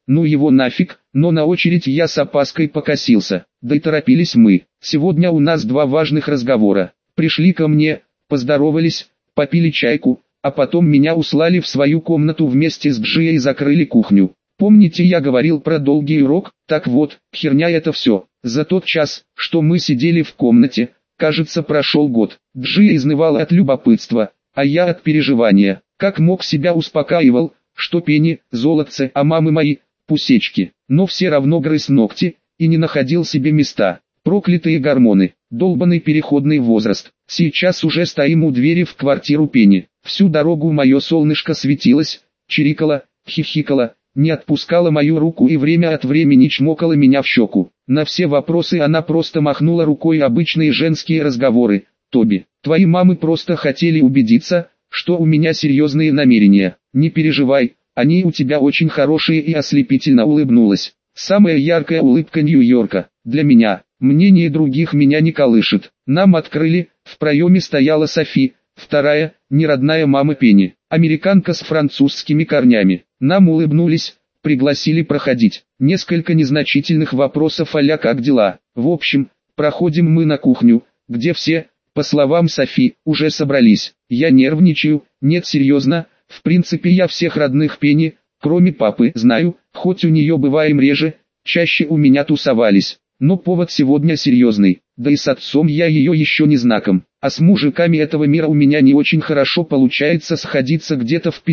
S1: ну его нафиг, но на очередь я с опаской покосился. Да и торопились мы. Сегодня у нас два важных разговора. Пришли ко мне, поздоровались, попили чайку, а потом меня услали в свою комнату вместе с Джией и закрыли кухню. Помните, я говорил про долгий урок? Так вот, херня это все. За тот час, что мы сидели в комнате, кажется, прошел год. Джия изнывала от любопытства, а я от переживания. Как мог себя успокаивал, что Пенни, золотце, а мамы мои, пусечки. Но все равно грыз ногти, и не находил себе места. Проклятые гормоны, долбанный переходный возраст. Сейчас уже стоим у двери в квартиру Пенни. Всю дорогу мое солнышко светилось, чирикало, хихикало, не отпускала мою руку и время от времени чмокала меня в щеку. На все вопросы она просто махнула рукой. Обычные женские разговоры. Тоби, твои мамы просто хотели убедиться, что у меня серьезные намерения. Не переживай, они у тебя очень хорошие. И ослепительно улыбнулась. Самая яркая улыбка Нью-Йорка. Для меня. Мнение других меня не колышет. Нам открыли, в проеме стояла Софи, вторая, неродная мама Пенни, американка с французскими корнями. Нам улыбнулись, пригласили проходить. Несколько незначительных вопросов а-ля как дела. В общем, проходим мы на кухню, где все, по словам Софи, уже собрались. Я нервничаю, нет серьезно, в принципе я всех родных Пенни, кроме папы, знаю, хоть у нее бываем реже, чаще у меня тусовались. Но повод сегодня серьезный, да и с отцом я ее еще не знаком, а с мужиками этого мира у меня не очень хорошо получается сходиться где-то в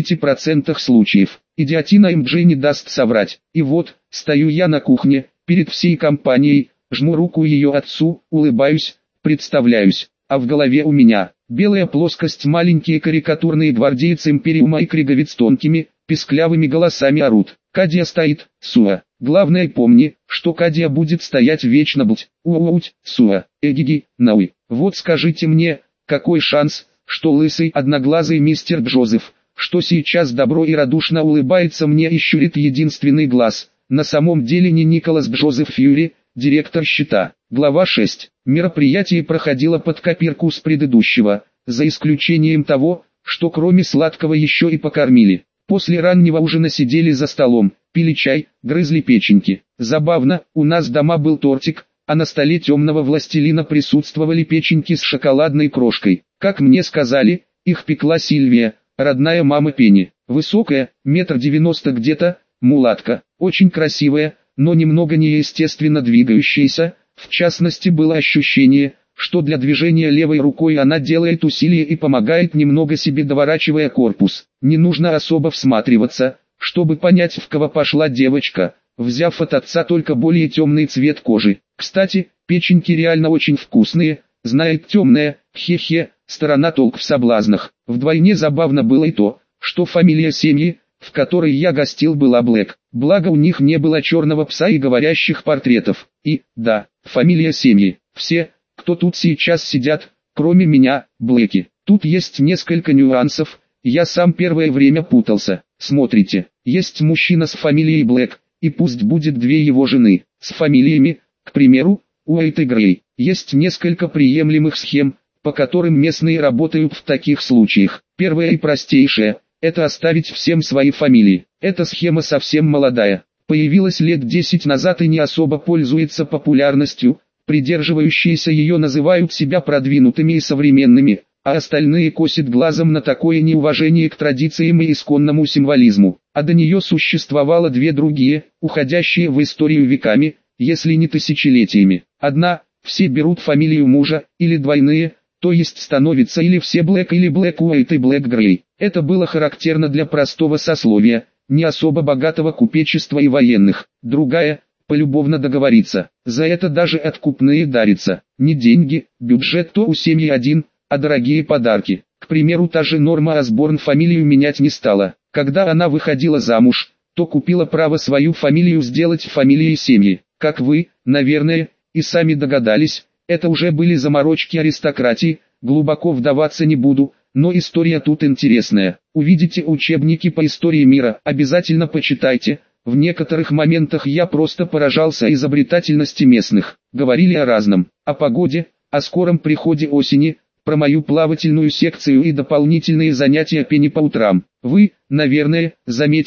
S1: 50% случаев. Идиотина МДЖ не даст соврать. И вот, стою я на кухне, перед всей компанией, жму руку ее отцу, улыбаюсь, представляюсь, а в голове у меня белая плоскость, маленькие карикатурные гвардейцы Империума и Криговец с тонкими, писклявыми голосами орут. Кадия стоит, Суа. Главное помни, что Кадия будет стоять вечно будь. Ууть, Суа, эгиги, науи. Вот скажите мне, какой шанс, что лысый одноглазый мистер Джозеф, что сейчас добро и радушно улыбается мне и щурит единственный глаз, на самом деле не Николас Джозеф Фьюри, директор счета. Глава 6. Мероприятие проходило под копирку с предыдущего, за исключением того, что кроме сладкого еще и покормили. После раннего ужина сидели за столом, пили чай, грызли печеньки. Забавно, у нас дома был тортик, а на столе темного властелина присутствовали печеньки с шоколадной крошкой. Как мне сказали, их пекла Сильвия, родная мама Пенни. Высокая, 1,90 м где-то, мулатка, очень красивая, но немного неестественно двигающаяся. В частности, было ощущение, что для движения левой рукой она делает усилие и помогает немного себе, доворачивая корпус. Не нужно особо всматриваться, чтобы понять, в кого пошла девочка, взяв от отца только более темный цвет кожи. Кстати, печеньки реально очень вкусные, знает темная, хе-хе, сторона толк в соблазнах. Вдвойне забавно было и то, что фамилия семьи, в которой я гостил, была Блэк. Благо у них не было черного пса и говорящих портретов. И, да, фамилия семьи. Все, кто тут сейчас сидят, кроме меня, Блэки. Тут есть несколько нюансов, я сам первое время путался. Смотрите, есть мужчина с фамилией Блэк, и пусть будет две его жены, с фамилиями, к примеру, Уайт и Грей. Есть несколько приемлемых схем, по которым местные работают в таких случаях. Первая и простейшая – это оставить всем свои фамилии. Эта схема совсем молодая, появилась лет 10 назад и не особо пользуется популярностью. Придерживающиеся ее называют себя продвинутыми и современными, а остальные косят глазом на такое неуважение к традициям и исконному символизму. А до нее существовало две другие, уходящие в историю веками, если не тысячелетиями. Одна – все берут фамилию мужа, или двойные, то есть становится или все Блэк или Блэк Уайт и Блэк Грей. Это было характерно для простого сословия, не особо богатого купечества и военных. Другая – полюбовно договориться. За это даже откупные дарятся. Не деньги, бюджет то у семьи один, а дорогие подарки. К примеру, та же Норма Осборн фамилию менять не стала. Когда она выходила замуж, то купила право свою фамилию сделать фамилией семьи. Как вы, наверное, и сами догадались, это уже были заморочки аристократии, глубоко вдаваться не буду, но история тут интересная. Увидите учебники по истории мира, обязательно почитайте. В некоторых моментах я просто поражался изобретательности местных. Говорили о разном, о погоде, о скором приходе осени, про мою плавательную секцию и дополнительные занятия Пенни по утрам. Вы, наверное, заметили,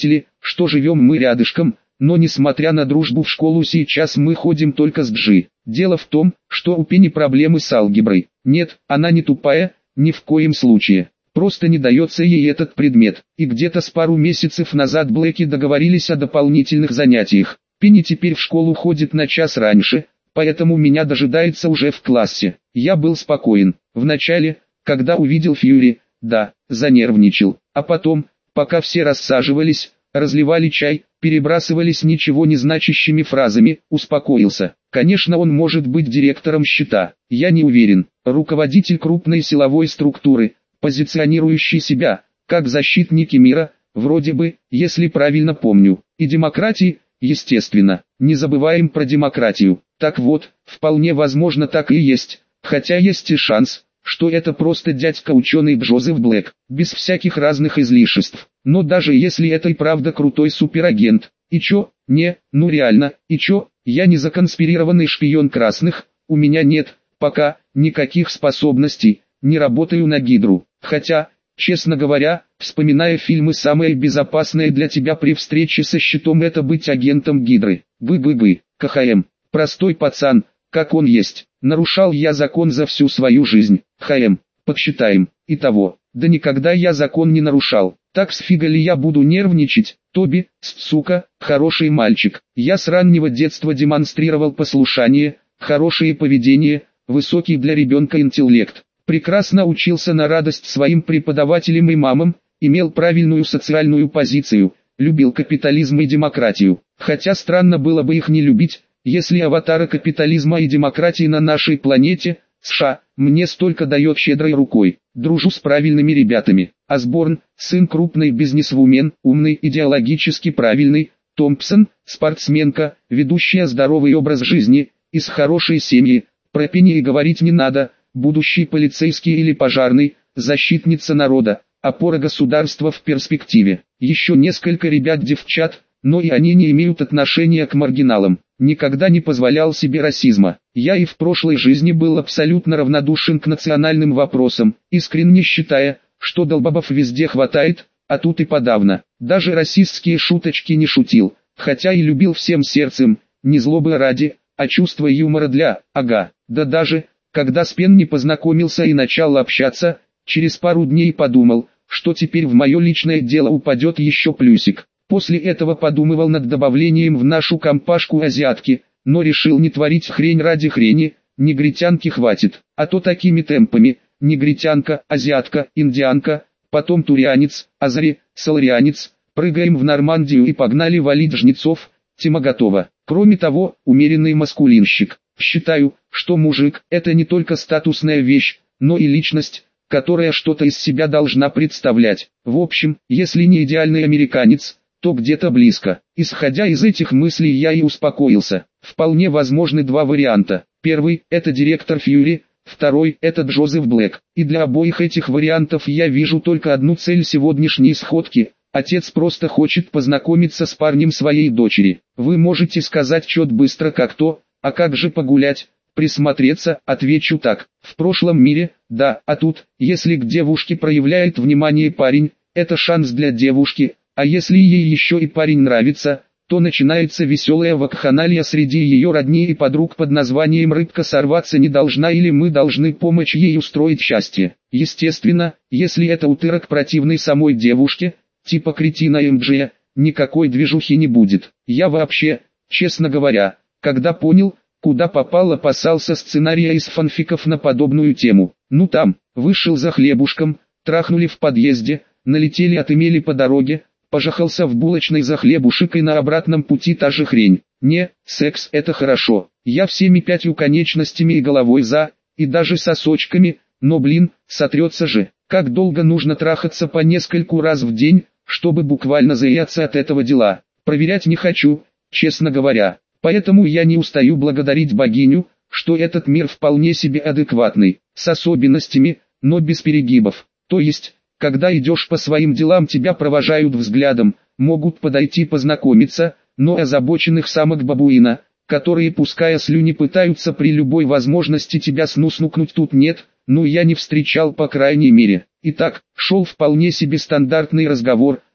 S1: что живем мы рядышком, но несмотря на дружбу в школу сейчас мы ходим только с Джи. Дело в том, что у Пенни проблемы с алгеброй. Нет, она не тупая, ни в коем случае. Просто не дается ей этот предмет. И где-то с пару месяцев назад Блэки договорились о дополнительных занятиях. Пенни теперь в школу ходит на час раньше, поэтому меня дожидается уже в классе. Я был спокоен. Вначале, когда увидел Фьюри, да, занервничал. А потом, пока все рассаживались, разливали чай, перебрасывались ничего не значащими фразами, успокоился. Конечно, он может быть директором счета. Я не уверен. Руководитель крупной силовой структуры, позиционирующий себя как защитники мира, вроде бы, если правильно помню, и демократии, естественно. Не забываем про демократию. Так вот, вполне возможно так и есть, хотя есть и шанс, что это просто дядька-ученый Джозеф Блэк, без всяких разных излишеств. Но даже если это и правда крутой суперагент, и чё, ну реально, и чё, я не законспирированный шпион красных, у меня нет, пока, никаких способностей, не работаю на Гидру. Хотя, честно говоря, вспоминая фильмы, самое безопасное для тебя при встрече со щитом это быть агентом Гидры. Бы-бы-бы, КХМ, простой пацан, как он есть. Нарушал я закон за всю свою жизнь. ХМ, подсчитаем. Итого, да никогда я закон не нарушал. Так с фига ли я буду нервничать? Тоби, сука, хороший мальчик. Я с раннего детства демонстрировал послушание, хорошее поведение, высокий для ребенка интеллект. Прекрасно учился на радость своим преподавателям и мамам, имел правильную социальную позицию, любил капитализм и демократию. Хотя странно было бы их не любить, если аватары капитализма и демократии на нашей планете, США, мне столько дает щедрой рукой. Дружу с правильными ребятами. Осборн, сын крупный бизнесвумен, умный, идеологически правильный. Томпсон, спортсменка, ведущая здоровый образ жизни, из хорошей семьи. Про Пенни и говорить не надо, будущий полицейский или пожарный, защитница народа, опора государства в перспективе. Еще несколько ребят-девчат, но и они не имеют отношения к маргиналам. Никогда не позволял себе расизма. Я и в прошлой жизни был абсолютно равнодушен к национальным вопросам, искренне считая, что долбобов везде хватает, а тут и подавно. Даже расистские шуточки не шутил, хотя и любил всем сердцем, не злобы ради, а чувство юмора для, Да даже, когда с Пенни познакомился и начал общаться, через пару дней подумал, что теперь в мое личное дело упадет еще плюсик. После этого подумывал над добавлением в нашу компашку азиатки, но решил не творить хрень ради хрени, негритянки хватит, а то такими темпами, негритянка, азиатка, индианка, потом турианец, азари, саларианец, прыгаем в Нормандию и погнали валить жнецов, тема готова. Кроме того, умеренный маскулинщик. Считаю, что мужик – это не только статусная вещь, но и личность, которая что-то из себя должна представлять. В общем, если не идеальный американец, то где-то близко. Исходя из этих мыслей я и успокоился. Вполне возможны два варианта. Первый – это директор Фьюри, второй – это Джозеф Блэк. И для обоих этих вариантов я вижу только одну цель сегодняшней сходки. Отец просто хочет познакомиться с парнем своей дочери. Вы можете сказать чёт быстро как то, а как же погулять, присмотреться, отвечу так. В прошлом мире, да, а тут, если к девушке проявляет внимание парень, это шанс для девушки. А если ей еще и парень нравится, то начинается веселая вакханалия среди ее родни и подруг под названием «Рыбка сорваться не должна» или «Мы должны помочь ей устроить счастье». Естественно, если это утырок противный самой девушке, типа кретина МДЖ, никакой движухи не будет. Я вообще, честно говоря, когда понял, куда попал, опасался сценария из фанфиков на подобную тему. Ну там, вышел за хлебушком, трахнули в подъезде, налетели отымели по дороге, пожахался в булочной за хлебушек и на обратном пути та же хрень. Не, секс это хорошо, я всеми 5 конечностями и головой за, и даже сосочками, но блин, сотрется же. Как долго нужно трахаться по нескольку раз в день, чтобы буквально заеться от этого дела? Проверять не хочу, честно говоря. Поэтому я не устаю благодарить богиню, что этот мир вполне себе адекватный, с особенностями, но без перегибов. То есть, когда идешь по своим делам, тебя провожают взглядом, могут подойти познакомиться, но озабоченных самок бабуина, которые пуская слюни пытаются при любой возможности тебя снуснукнуть, тут нет, ну я не встречал по крайней мере. Итак, шел вполне себе стандартный разговор,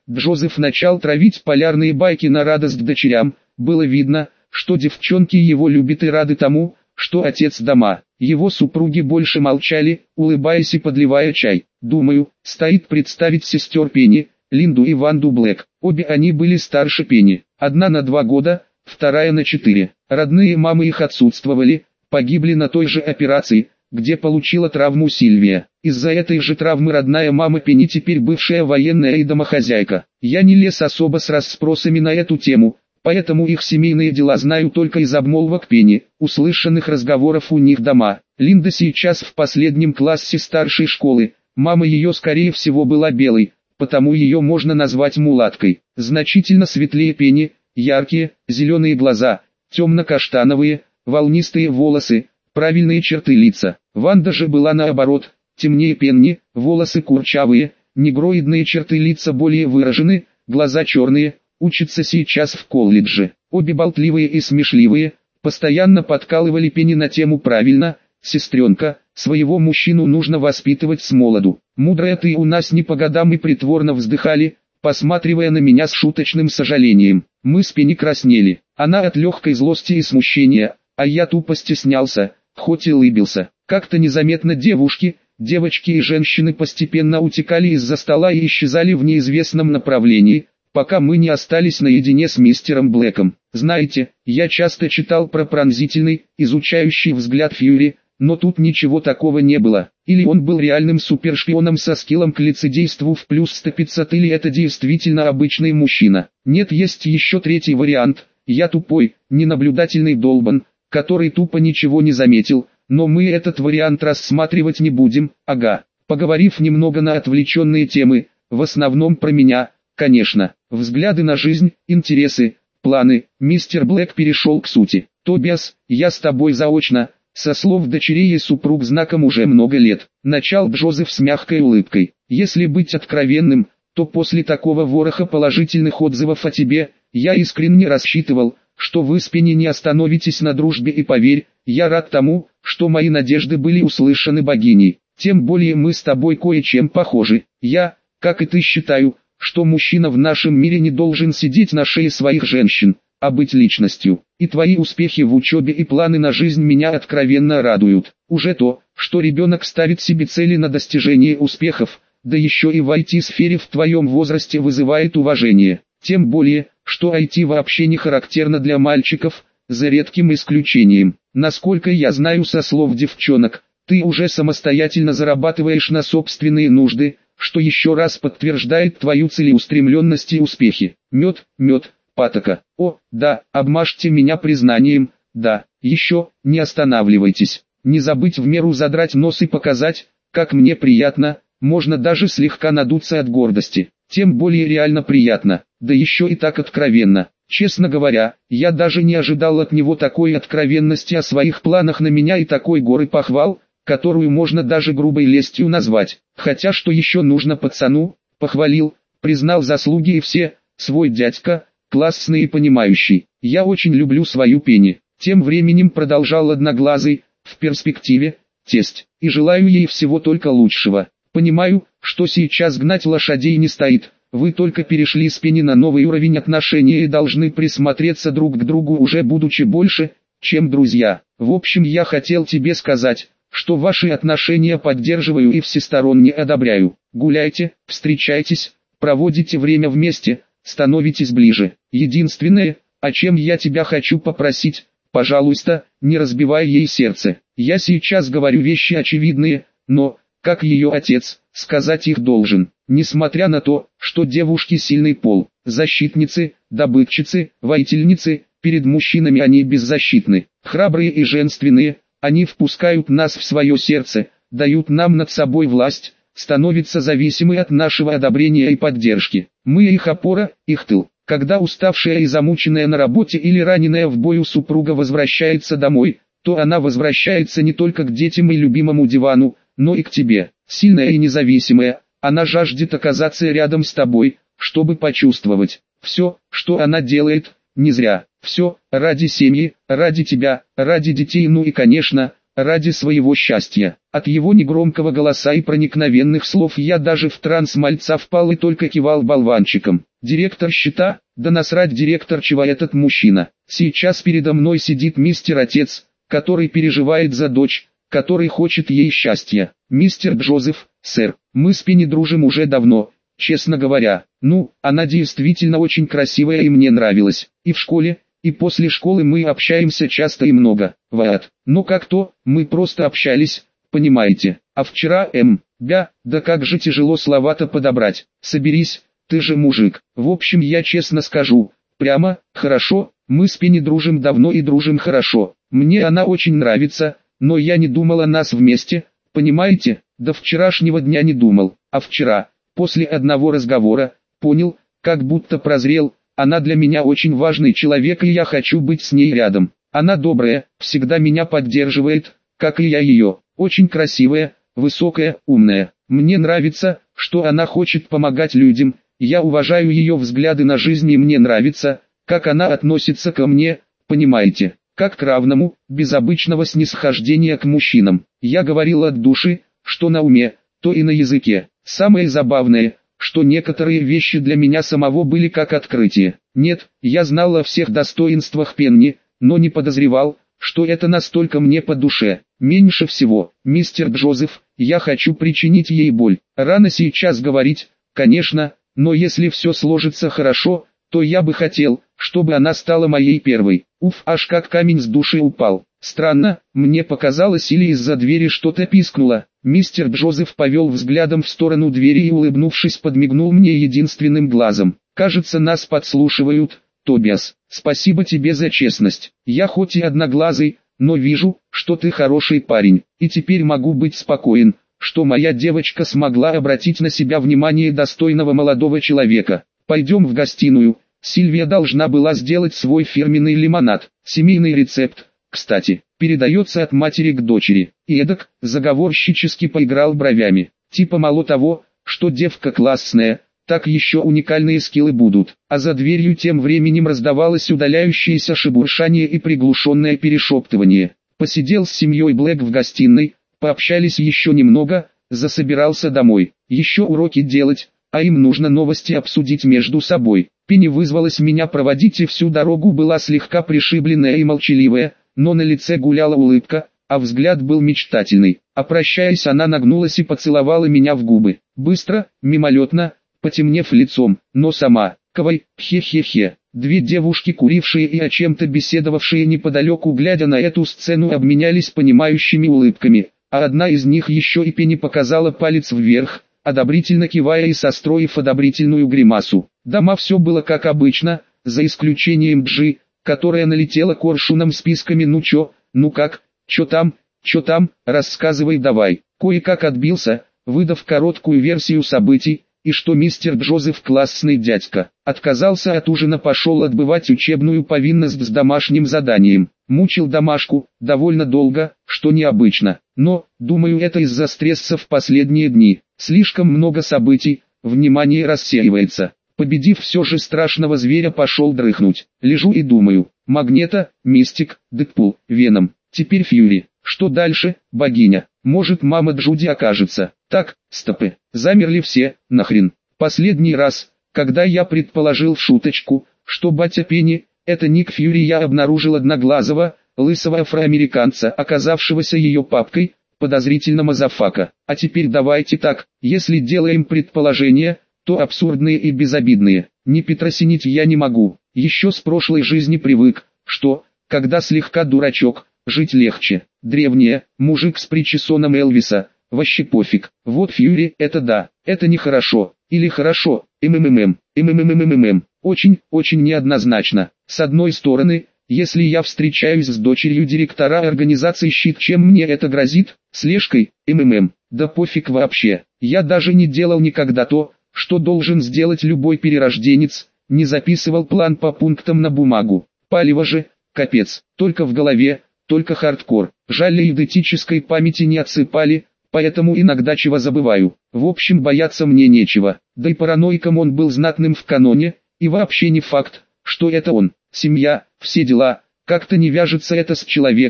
S1: Джозеф начал травить полярные байки на радость дочерям. Было видно, что девчонки его любят и рады тому, что отец дома. Его супруги больше молчали, улыбаясь и подливая чай. Думаю, стоит представить сестер Пенни, Линду и Ванду Блэк. Обе они были старше Пенни. Одна на 2 года, вторая на 4. Родные мамы их отсутствовали, погибли на той же операции, где получила травму Сильвия. Из-за этой же травмы родная мама Пенни теперь бывшая военная и домохозяйка. Я не лез особо с расспросами на эту тему, поэтому их семейные дела знаю только из обмолвок Пенни, услышанных разговоров у них дома. Линда сейчас в последнем классе старшей школы, мама ее скорее всего была белой, потому ее можно назвать мулаткой. Значительно светлее Пенни, яркие, зеленые глаза, темно-каштановые, волнистые волосы, правильные черты лица. Ванда же была наоборот, темнее Пенни, волосы курчавые, негроидные черты лица более выражены, глаза черные, учится сейчас в колледже. Обе болтливые и смешливые, постоянно подкалывали Пенни на тему «правильно, сестренка, своего мужчину нужно воспитывать с молоду. Мудрая ты у нас не по годам» и притворно вздыхали, посматривая на меня с шуточным сожалением. Мы с Пенни краснели, она от легкой злости и смущения, а я тупо стеснялся, хоть и улыбился. Как-то незаметно девушки, девочки и женщины постепенно утекали из-за стола и исчезали в неизвестном направлении, пока мы не остались наедине с мистером Блэком. Знаете, я часто читал про пронзительный, изучающий взгляд Фьюри, но тут ничего такого не было. Или он был реальным супершпионом со скиллом к лицедейству в плюс 100-500, или это действительно обычный мужчина. Нет, есть еще третий вариант. Я тупой, ненаблюдательный долбан, который тупо ничего не заметил, но мы этот вариант рассматривать не будем. Ага, поговорив немного на отвлеченные темы, в основном про меня, конечно, взгляды на жизнь, интересы, планы, мистер Блэк перешел к сути. Тобиас, я с тобой заочно, со слов дочерей и супруг знаком уже много лет. Начал Джозеф с мягкой улыбкой. Если быть откровенным, то после такого вороха положительных отзывов о тебе, я искренне рассчитывал, что вы с Пенни не остановитесь на дружбе, и поверь, я рад тому, что мои надежды были услышаны богиней. Тем более мы с тобой кое-чем похожи. Я, как и ты, считаю, что мужчина в нашем мире не должен сидеть на шее своих женщин, а быть личностью. И твои успехи в учебе и планы на жизнь меня откровенно радуют. Уже то, что ребенок ставит себе цели на достижение успехов, да еще и в IT-сфере в твоем возрасте, вызывает уважение. Тем более, что IT вообще не характерно для мальчиков, за редким исключением. Насколько я знаю со слов девчонок, ты уже самостоятельно зарабатываешь на собственные нужды, что еще раз подтверждает твою целеустремленность и успехи. Мед, патока. О, да, обмажьте меня признанием, да, еще, не останавливайтесь. Не забыть в меру задрать нос и показать, как мне приятно, можно даже слегка надуться от гордости. Тем более реально приятно, да еще и так откровенно. Честно говоря, я даже не ожидал от него такой откровенности о своих планах на меня и такой горы похвал, которую можно даже грубой лестью назвать. Хотя что еще нужно пацану, похвалил, признал заслуги и все, свой дядька, классный и понимающий. Я очень люблю свою Пенни. Тем временем продолжал Одноглазый, в перспективе, тесть, и желаю ей всего только лучшего. Понимаю, что сейчас гнать лошадей не стоит, вы только перешли с Пенни на новый уровень отношений и должны присмотреться друг к другу, уже будучи больше, чем друзья. В общем, я хотел тебе сказать, что ваши отношения поддерживаю и всесторонне одобряю. Гуляйте, встречайтесь, проводите время вместе, становитесь ближе. Единственное, о чем я тебя хочу попросить, пожалуйста, не разбивай ей сердце. Я сейчас говорю вещи очевидные, но, как ее отец, сказать их должен. Несмотря на то, что девушки сильный пол, защитницы, добытчицы, воительницы, перед мужчинами они беззащитны, храбрые и женственные, они впускают нас в свое сердце, дают нам над собой власть, становятся зависимы от нашего одобрения и поддержки. Мы их опора, их тыл. Когда уставшая и замученная на работе или раненая в бою супруга возвращается домой, то она возвращается не только к детям и любимому дивану, но и к тебе. Сильная и независимая, она жаждет оказаться рядом с тобой, чтобы почувствовать. Все, что она делает, не зря. Все, ради семьи, ради тебя, ради детей, ну и конечно, ради своего счастья. От его негромкого голоса и проникновенных слов я даже в транс мальца впал и только кивал болванчиком. Директор счета, да насрать директор чего этот мужчина. Сейчас передо мной сидит мистер Отец, который переживает за дочь, который хочет ей счастья. Мистер Джозеф, сэр, мы с Пенни дружим уже давно, честно говоря. Ну, она действительно очень красивая и мне нравилась. И в школе, и после школы мы общаемся часто и много. Вот. Но как то, мы просто общались, понимаете. А вчера, да как же тяжело слова-то подобрать. Соберись, ты же мужик. В общем, я честно скажу, прямо, хорошо, мы с Пенни дружим давно и дружим хорошо. Мне она очень нравится, но я не думал о нас вместе, понимаете, до вчерашнего дня не думал. А вчера, после одного разговора, понял, как будто прозрел, она для меня очень важный человек и я хочу быть с ней рядом. Она добрая, всегда меня поддерживает, как и я ее, очень красивая, высокая, умная. Мне нравится, что она хочет помогать людям, я уважаю ее взгляды на жизнь и мне нравится, как она относится ко мне, понимаете, как к равному, без обычного снисхождения к мужчинам. Я говорил от души, что на уме, то и на языке. Самое забавное, что некоторые вещи для меня самого были как открытие. Нет, я знал о всех достоинствах Пенни, но не подозревал, что это настолько мне по душе. Меньше всего, мистер Джозеф, я хочу причинить ей боль. Рано сейчас говорить, конечно, но если все сложится хорошо, то я бы хотел, чтобы она стала моей первой. Уф, аж как камень с души упал. Странно, мне показалось или из-за двери что-то пискнуло. Мистер Джозеф повел взглядом в сторону двери и улыбнувшись подмигнул мне единственным глазом. Кажется, нас подслушивают, Тобиас. Спасибо тебе за честность. Я хоть и одноглазый, но вижу, что ты хороший парень. И теперь могу быть спокоен, что моя девочка смогла обратить на себя внимание достойного молодого человека. Пойдем в гостиную. Сильвия должна была сделать свой фирменный лимонад. Семейный рецепт, кстати, передается от матери к дочери. И эдак, заговорщически поиграл бровями. Типа мало того, что девка классная, так еще уникальные скиллы будут. А за дверью тем временем раздавалось удаляющееся шебуршание и приглушенное перешептывание. Посидел с семьей Блэк в гостиной, пообщались еще немного, засобирался домой. Еще уроки делать, а им нужно новости обсудить между собой. Пенни вызвалась меня проводить и всю дорогу была слегка пришибленная и молчаливая, но на лице гуляла улыбка, а взгляд был мечтательный. А прощаясь, она нагнулась и поцеловала меня в губы. Быстро, мимолетно, потемнев лицом, но сама, кавай, хе-хе-хе. Две девушки, курившие и о чем-то беседовавшие неподалеку, глядя на эту сцену, обменялись понимающими улыбками, а одна из них еще и Пенни показала палец вверх, одобрительно кивая и состроив одобрительную гримасу. Дома все было как обычно, за исключением Джи, которая налетела коршуном списками «Ну чё, ну как, чё там, рассказывай давай». Кое-как отбился, выдав короткую версию событий, и что мистер Джозеф классный дядька. Отказался от ужина, пошел отбывать учебную повинность с домашним заданием. Мучил домашку, довольно долго, что необычно. Но, думаю, это из-за стресса в последние дни. Слишком много событий, внимание рассеивается. Победив все же страшного зверя, пошел дрыхнуть. Лежу и думаю. Магнето, Мистик, Дэдпул, Веном. Теперь Фьюри. Что дальше, богиня? Может, мама Джуди окажется. Так, стопы. Замерли все, нахрен. Последний раз, когда я предположил в шуточку, что батя Пенни, это Ник Фьюри, я обнаружил одноглазого, лысого афроамериканца, оказавшегося ее папкой, подозрительно мазафака. А теперь давайте так, если делаем предположения, то абсурдные и безобидные. Не петросинить я не могу. Еще с прошлой жизни привык, что, когда слегка дурачок, жить легче. Древнее, мужик с причесоном Элвиса, вообще пофиг. Вот Фьюри, это да, это нехорошо, или хорошо, очень неоднозначно. С одной стороны, если я встречаюсь с дочерью директора организации «Щит», чем мне это грозит? Слежкой, да пофиг вообще. Я даже не делал никогда то, что должен сделать любой перерожденец, не записывал план по пунктам на бумагу. Палево же, капец, только в голове, только хардкор. Жаль, эйдетической памяти не отсыпали, поэтому иногда чего забываю. В общем, бояться мне нечего. Да и параноиком он был знатным в каноне, и вообще не факт, что это он. Семья, все дела, как-то не вяжется это с человеком,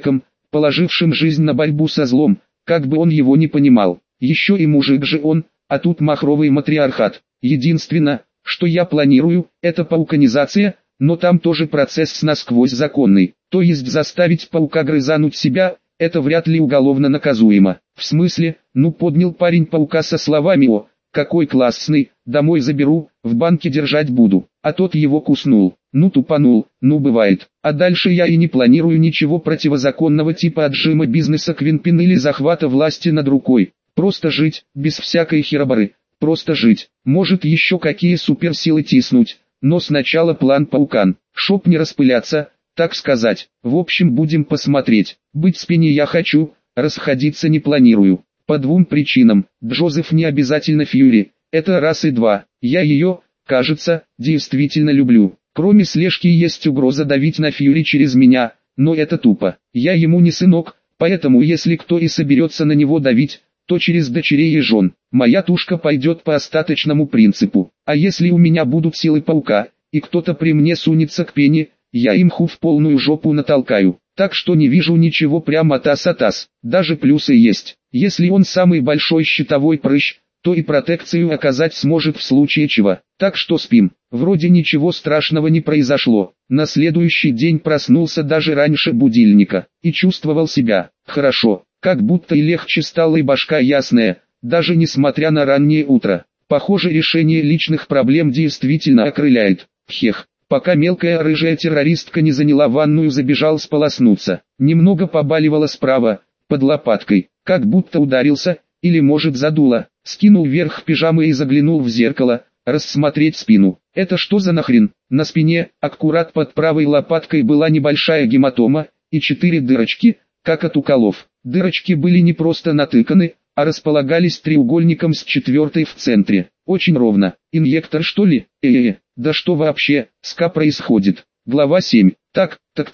S1: положившим жизнь на борьбу со злом, как бы он его не понимал. Еще и мужик же он, а тут махровый матриархат. Единственное, что я планирую, это пауканизация, но там тоже процесс насквозь законный. То есть заставить паука грызануть себя, это вряд ли уголовно наказуемо. В смысле, поднял парень паука со словами: «О, какой классный, домой заберу, в банке держать буду», а тот его куснул. Тупанул, бывает. А дальше я и не планирую ничего противозаконного типа отжима бизнеса Квинпин или захвата власти над рукой. Просто жить, без всякой хероборы, просто жить. Может еще какие суперсилы тиснуть, но сначала план паукан, чтоб не распыляться, так сказать. В общем, будем посмотреть. Быть с Пенни я хочу, расходиться не планирую. По двум причинам. Джозеф не обязательно Фьюри, это раз и два. Я ее, кажется, действительно люблю. Кроме слежки есть угроза давить на Фьюри через меня, но это тупо. Я ему не сынок, поэтому если кто и соберется на него давить, то через дочерей и жен. Моя тушка пойдет по остаточному принципу. А если у меня будут силы паука, и кто-то при мне сунется к Пенни, я им в полную жопу натолкаю. Так что не вижу ничего прямо таз-а-таз. Даже плюсы есть. Если он самый большой щитовой прыщ, то и протекцию оказать сможет в случае чего. Так что спим. Вроде ничего страшного не произошло. На следующий день проснулся даже раньше будильника. И чувствовал себя хорошо. Как будто и легче стало, и башка ясная, даже несмотря на раннее утро. Похоже, решение личных проблем действительно окрыляет. Хех. Пока мелкая рыжая террористка не заняла ванную, забежал сполоснуться. Немного побаливало справа, под лопаткой, как будто ударился, или может задуло. Скинул вверх пижамы и заглянул в зеркало, рассмотреть спину. Это что за нахрен? На спине, аккурат под правой лопаткой, была небольшая гематома, и 4 дырочки, как от уколов. Дырочки были не просто натыканы, а располагались треугольником с 4-й в центре. Очень ровно. Инъектор что ли? Да что вообще, ска происходит? Глава 7. Так,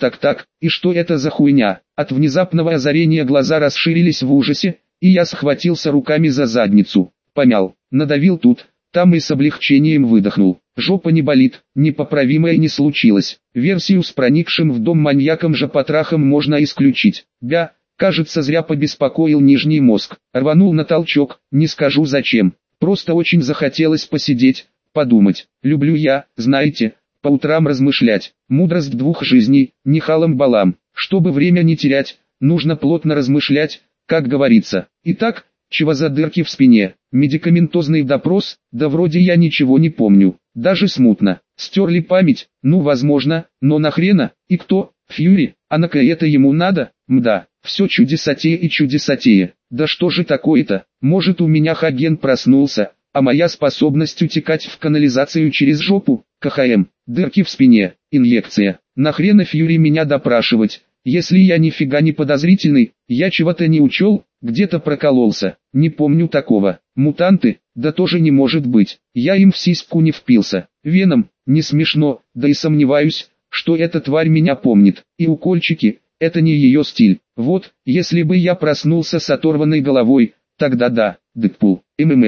S1: и что это за хуйня? От внезапного озарения глаза расширились в ужасе, и я схватился руками за задницу. Помял, надавил тут, там и с облегчением выдохнул. Жопа не болит, непоправимое не случилось. Версию с проникшим в дом маньяком же потрахом можно исключить. Кажется, зря побеспокоил нижний мозг. Рванул на толчок, не скажу зачем. Просто очень захотелось посидеть, подумать. Люблю я, знаете, по утрам размышлять. Мудрость двух жизней, не халам-балам. Чтобы время не терять, нужно плотно размышлять, как говорится. Итак, чего за дырки в спине? Медикаментозный допрос? Да вроде я ничего не помню. Даже смутно. Стерли память? Возможно, но нахрена? И кто? Фьюри? А на-ка это ему надо? Мда. Все чудесатее и чудесатее. Да что же такое-то? Может, у меня Хаген проснулся, а моя способность утекать в канализацию через жопу? КХМ. Дырки в спине. Инъекция. Нахрена Фьюри меня допрашивать? Если я нифига не подозрительный, я чего-то не учел, где-то прокололся. Не помню такого. Мутанты? Да тоже не может быть. Я им в сиську не впился. Веном? Не смешно, да и сомневаюсь, что эта тварь меня помнит. И укольчики? Это не ее стиль. Вот, если бы я проснулся с оторванной головой, тогда да, Дэдпул,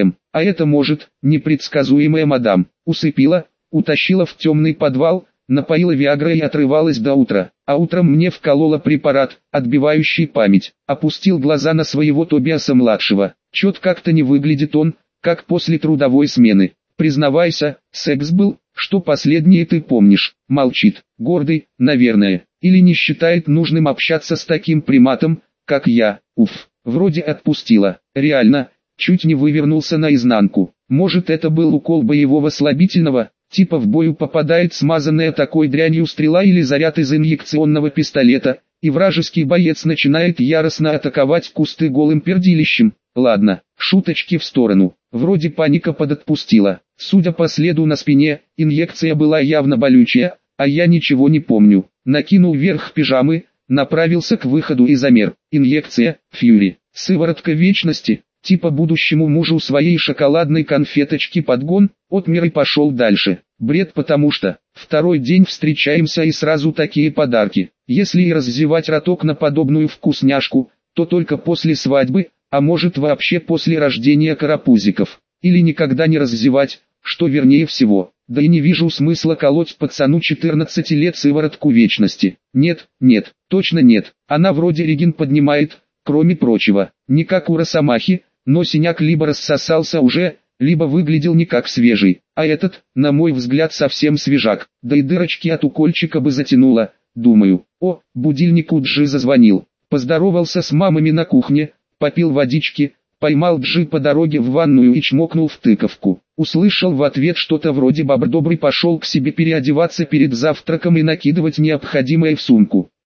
S1: А это может, непредсказуемая мадам, усыпила, утащила в темный подвал, напоила виагрой и отрывалась до утра. А утром мне вколола препарат, отбивающий память. Опустил глаза на своего Тобиаса-младшего. Чет как-то не выглядит он, как после трудовой смены. Признавайся, секс был, что последнее ты помнишь. Молчит, гордый, наверное. Или не считает нужным общаться с таким приматом, как я. Уф, вроде отпустила. Реально, чуть не вывернулся наизнанку. Может, это был укол боевого слабительного, типа в бою попадает смазанная такой дрянью стрела или заряд из инъекционного пистолета, и вражеский боец начинает яростно атаковать кусты голым пердилищем. Ладно, шуточки в сторону. Вроде паника подотпустила. Судя по следу на спине, инъекция была явно болючая, а я ничего не помню. Накинул верх пижамы, направился к выходу и замер. Инъекция, Фьюри, сыворотка вечности, типа будущему мужу своей шоколадной конфеточки подгон, отмер и пошел дальше. Бред, потому что второй день встречаемся и сразу такие подарки. Если и раззевать роток на подобную вкусняшку, то только после свадьбы, а может вообще после рождения карапузиков. Или никогда не раззевать, что вернее всего. Да и не вижу смысла колоть пацану 14 лет сыворотку вечности. Нет, нет, точно нет. Она вроде реген поднимает, кроме прочего. Не как у Росомахи, но синяк либо рассосался уже, либо выглядел не как свежий. А этот, на мой взгляд, совсем свежак. Да и дырочки от укольчика бы затянуло, думаю. О, будильник у Джи зазвонил. Поздоровался с мамами на кухне, попил водички, поймал Джи по дороге в ванную и чмокнул в тыковку. Услышал в ответ что-то вроде «бобр добрый пошел к себе переодеваться перед завтраком и накидывать необходимое в сумку».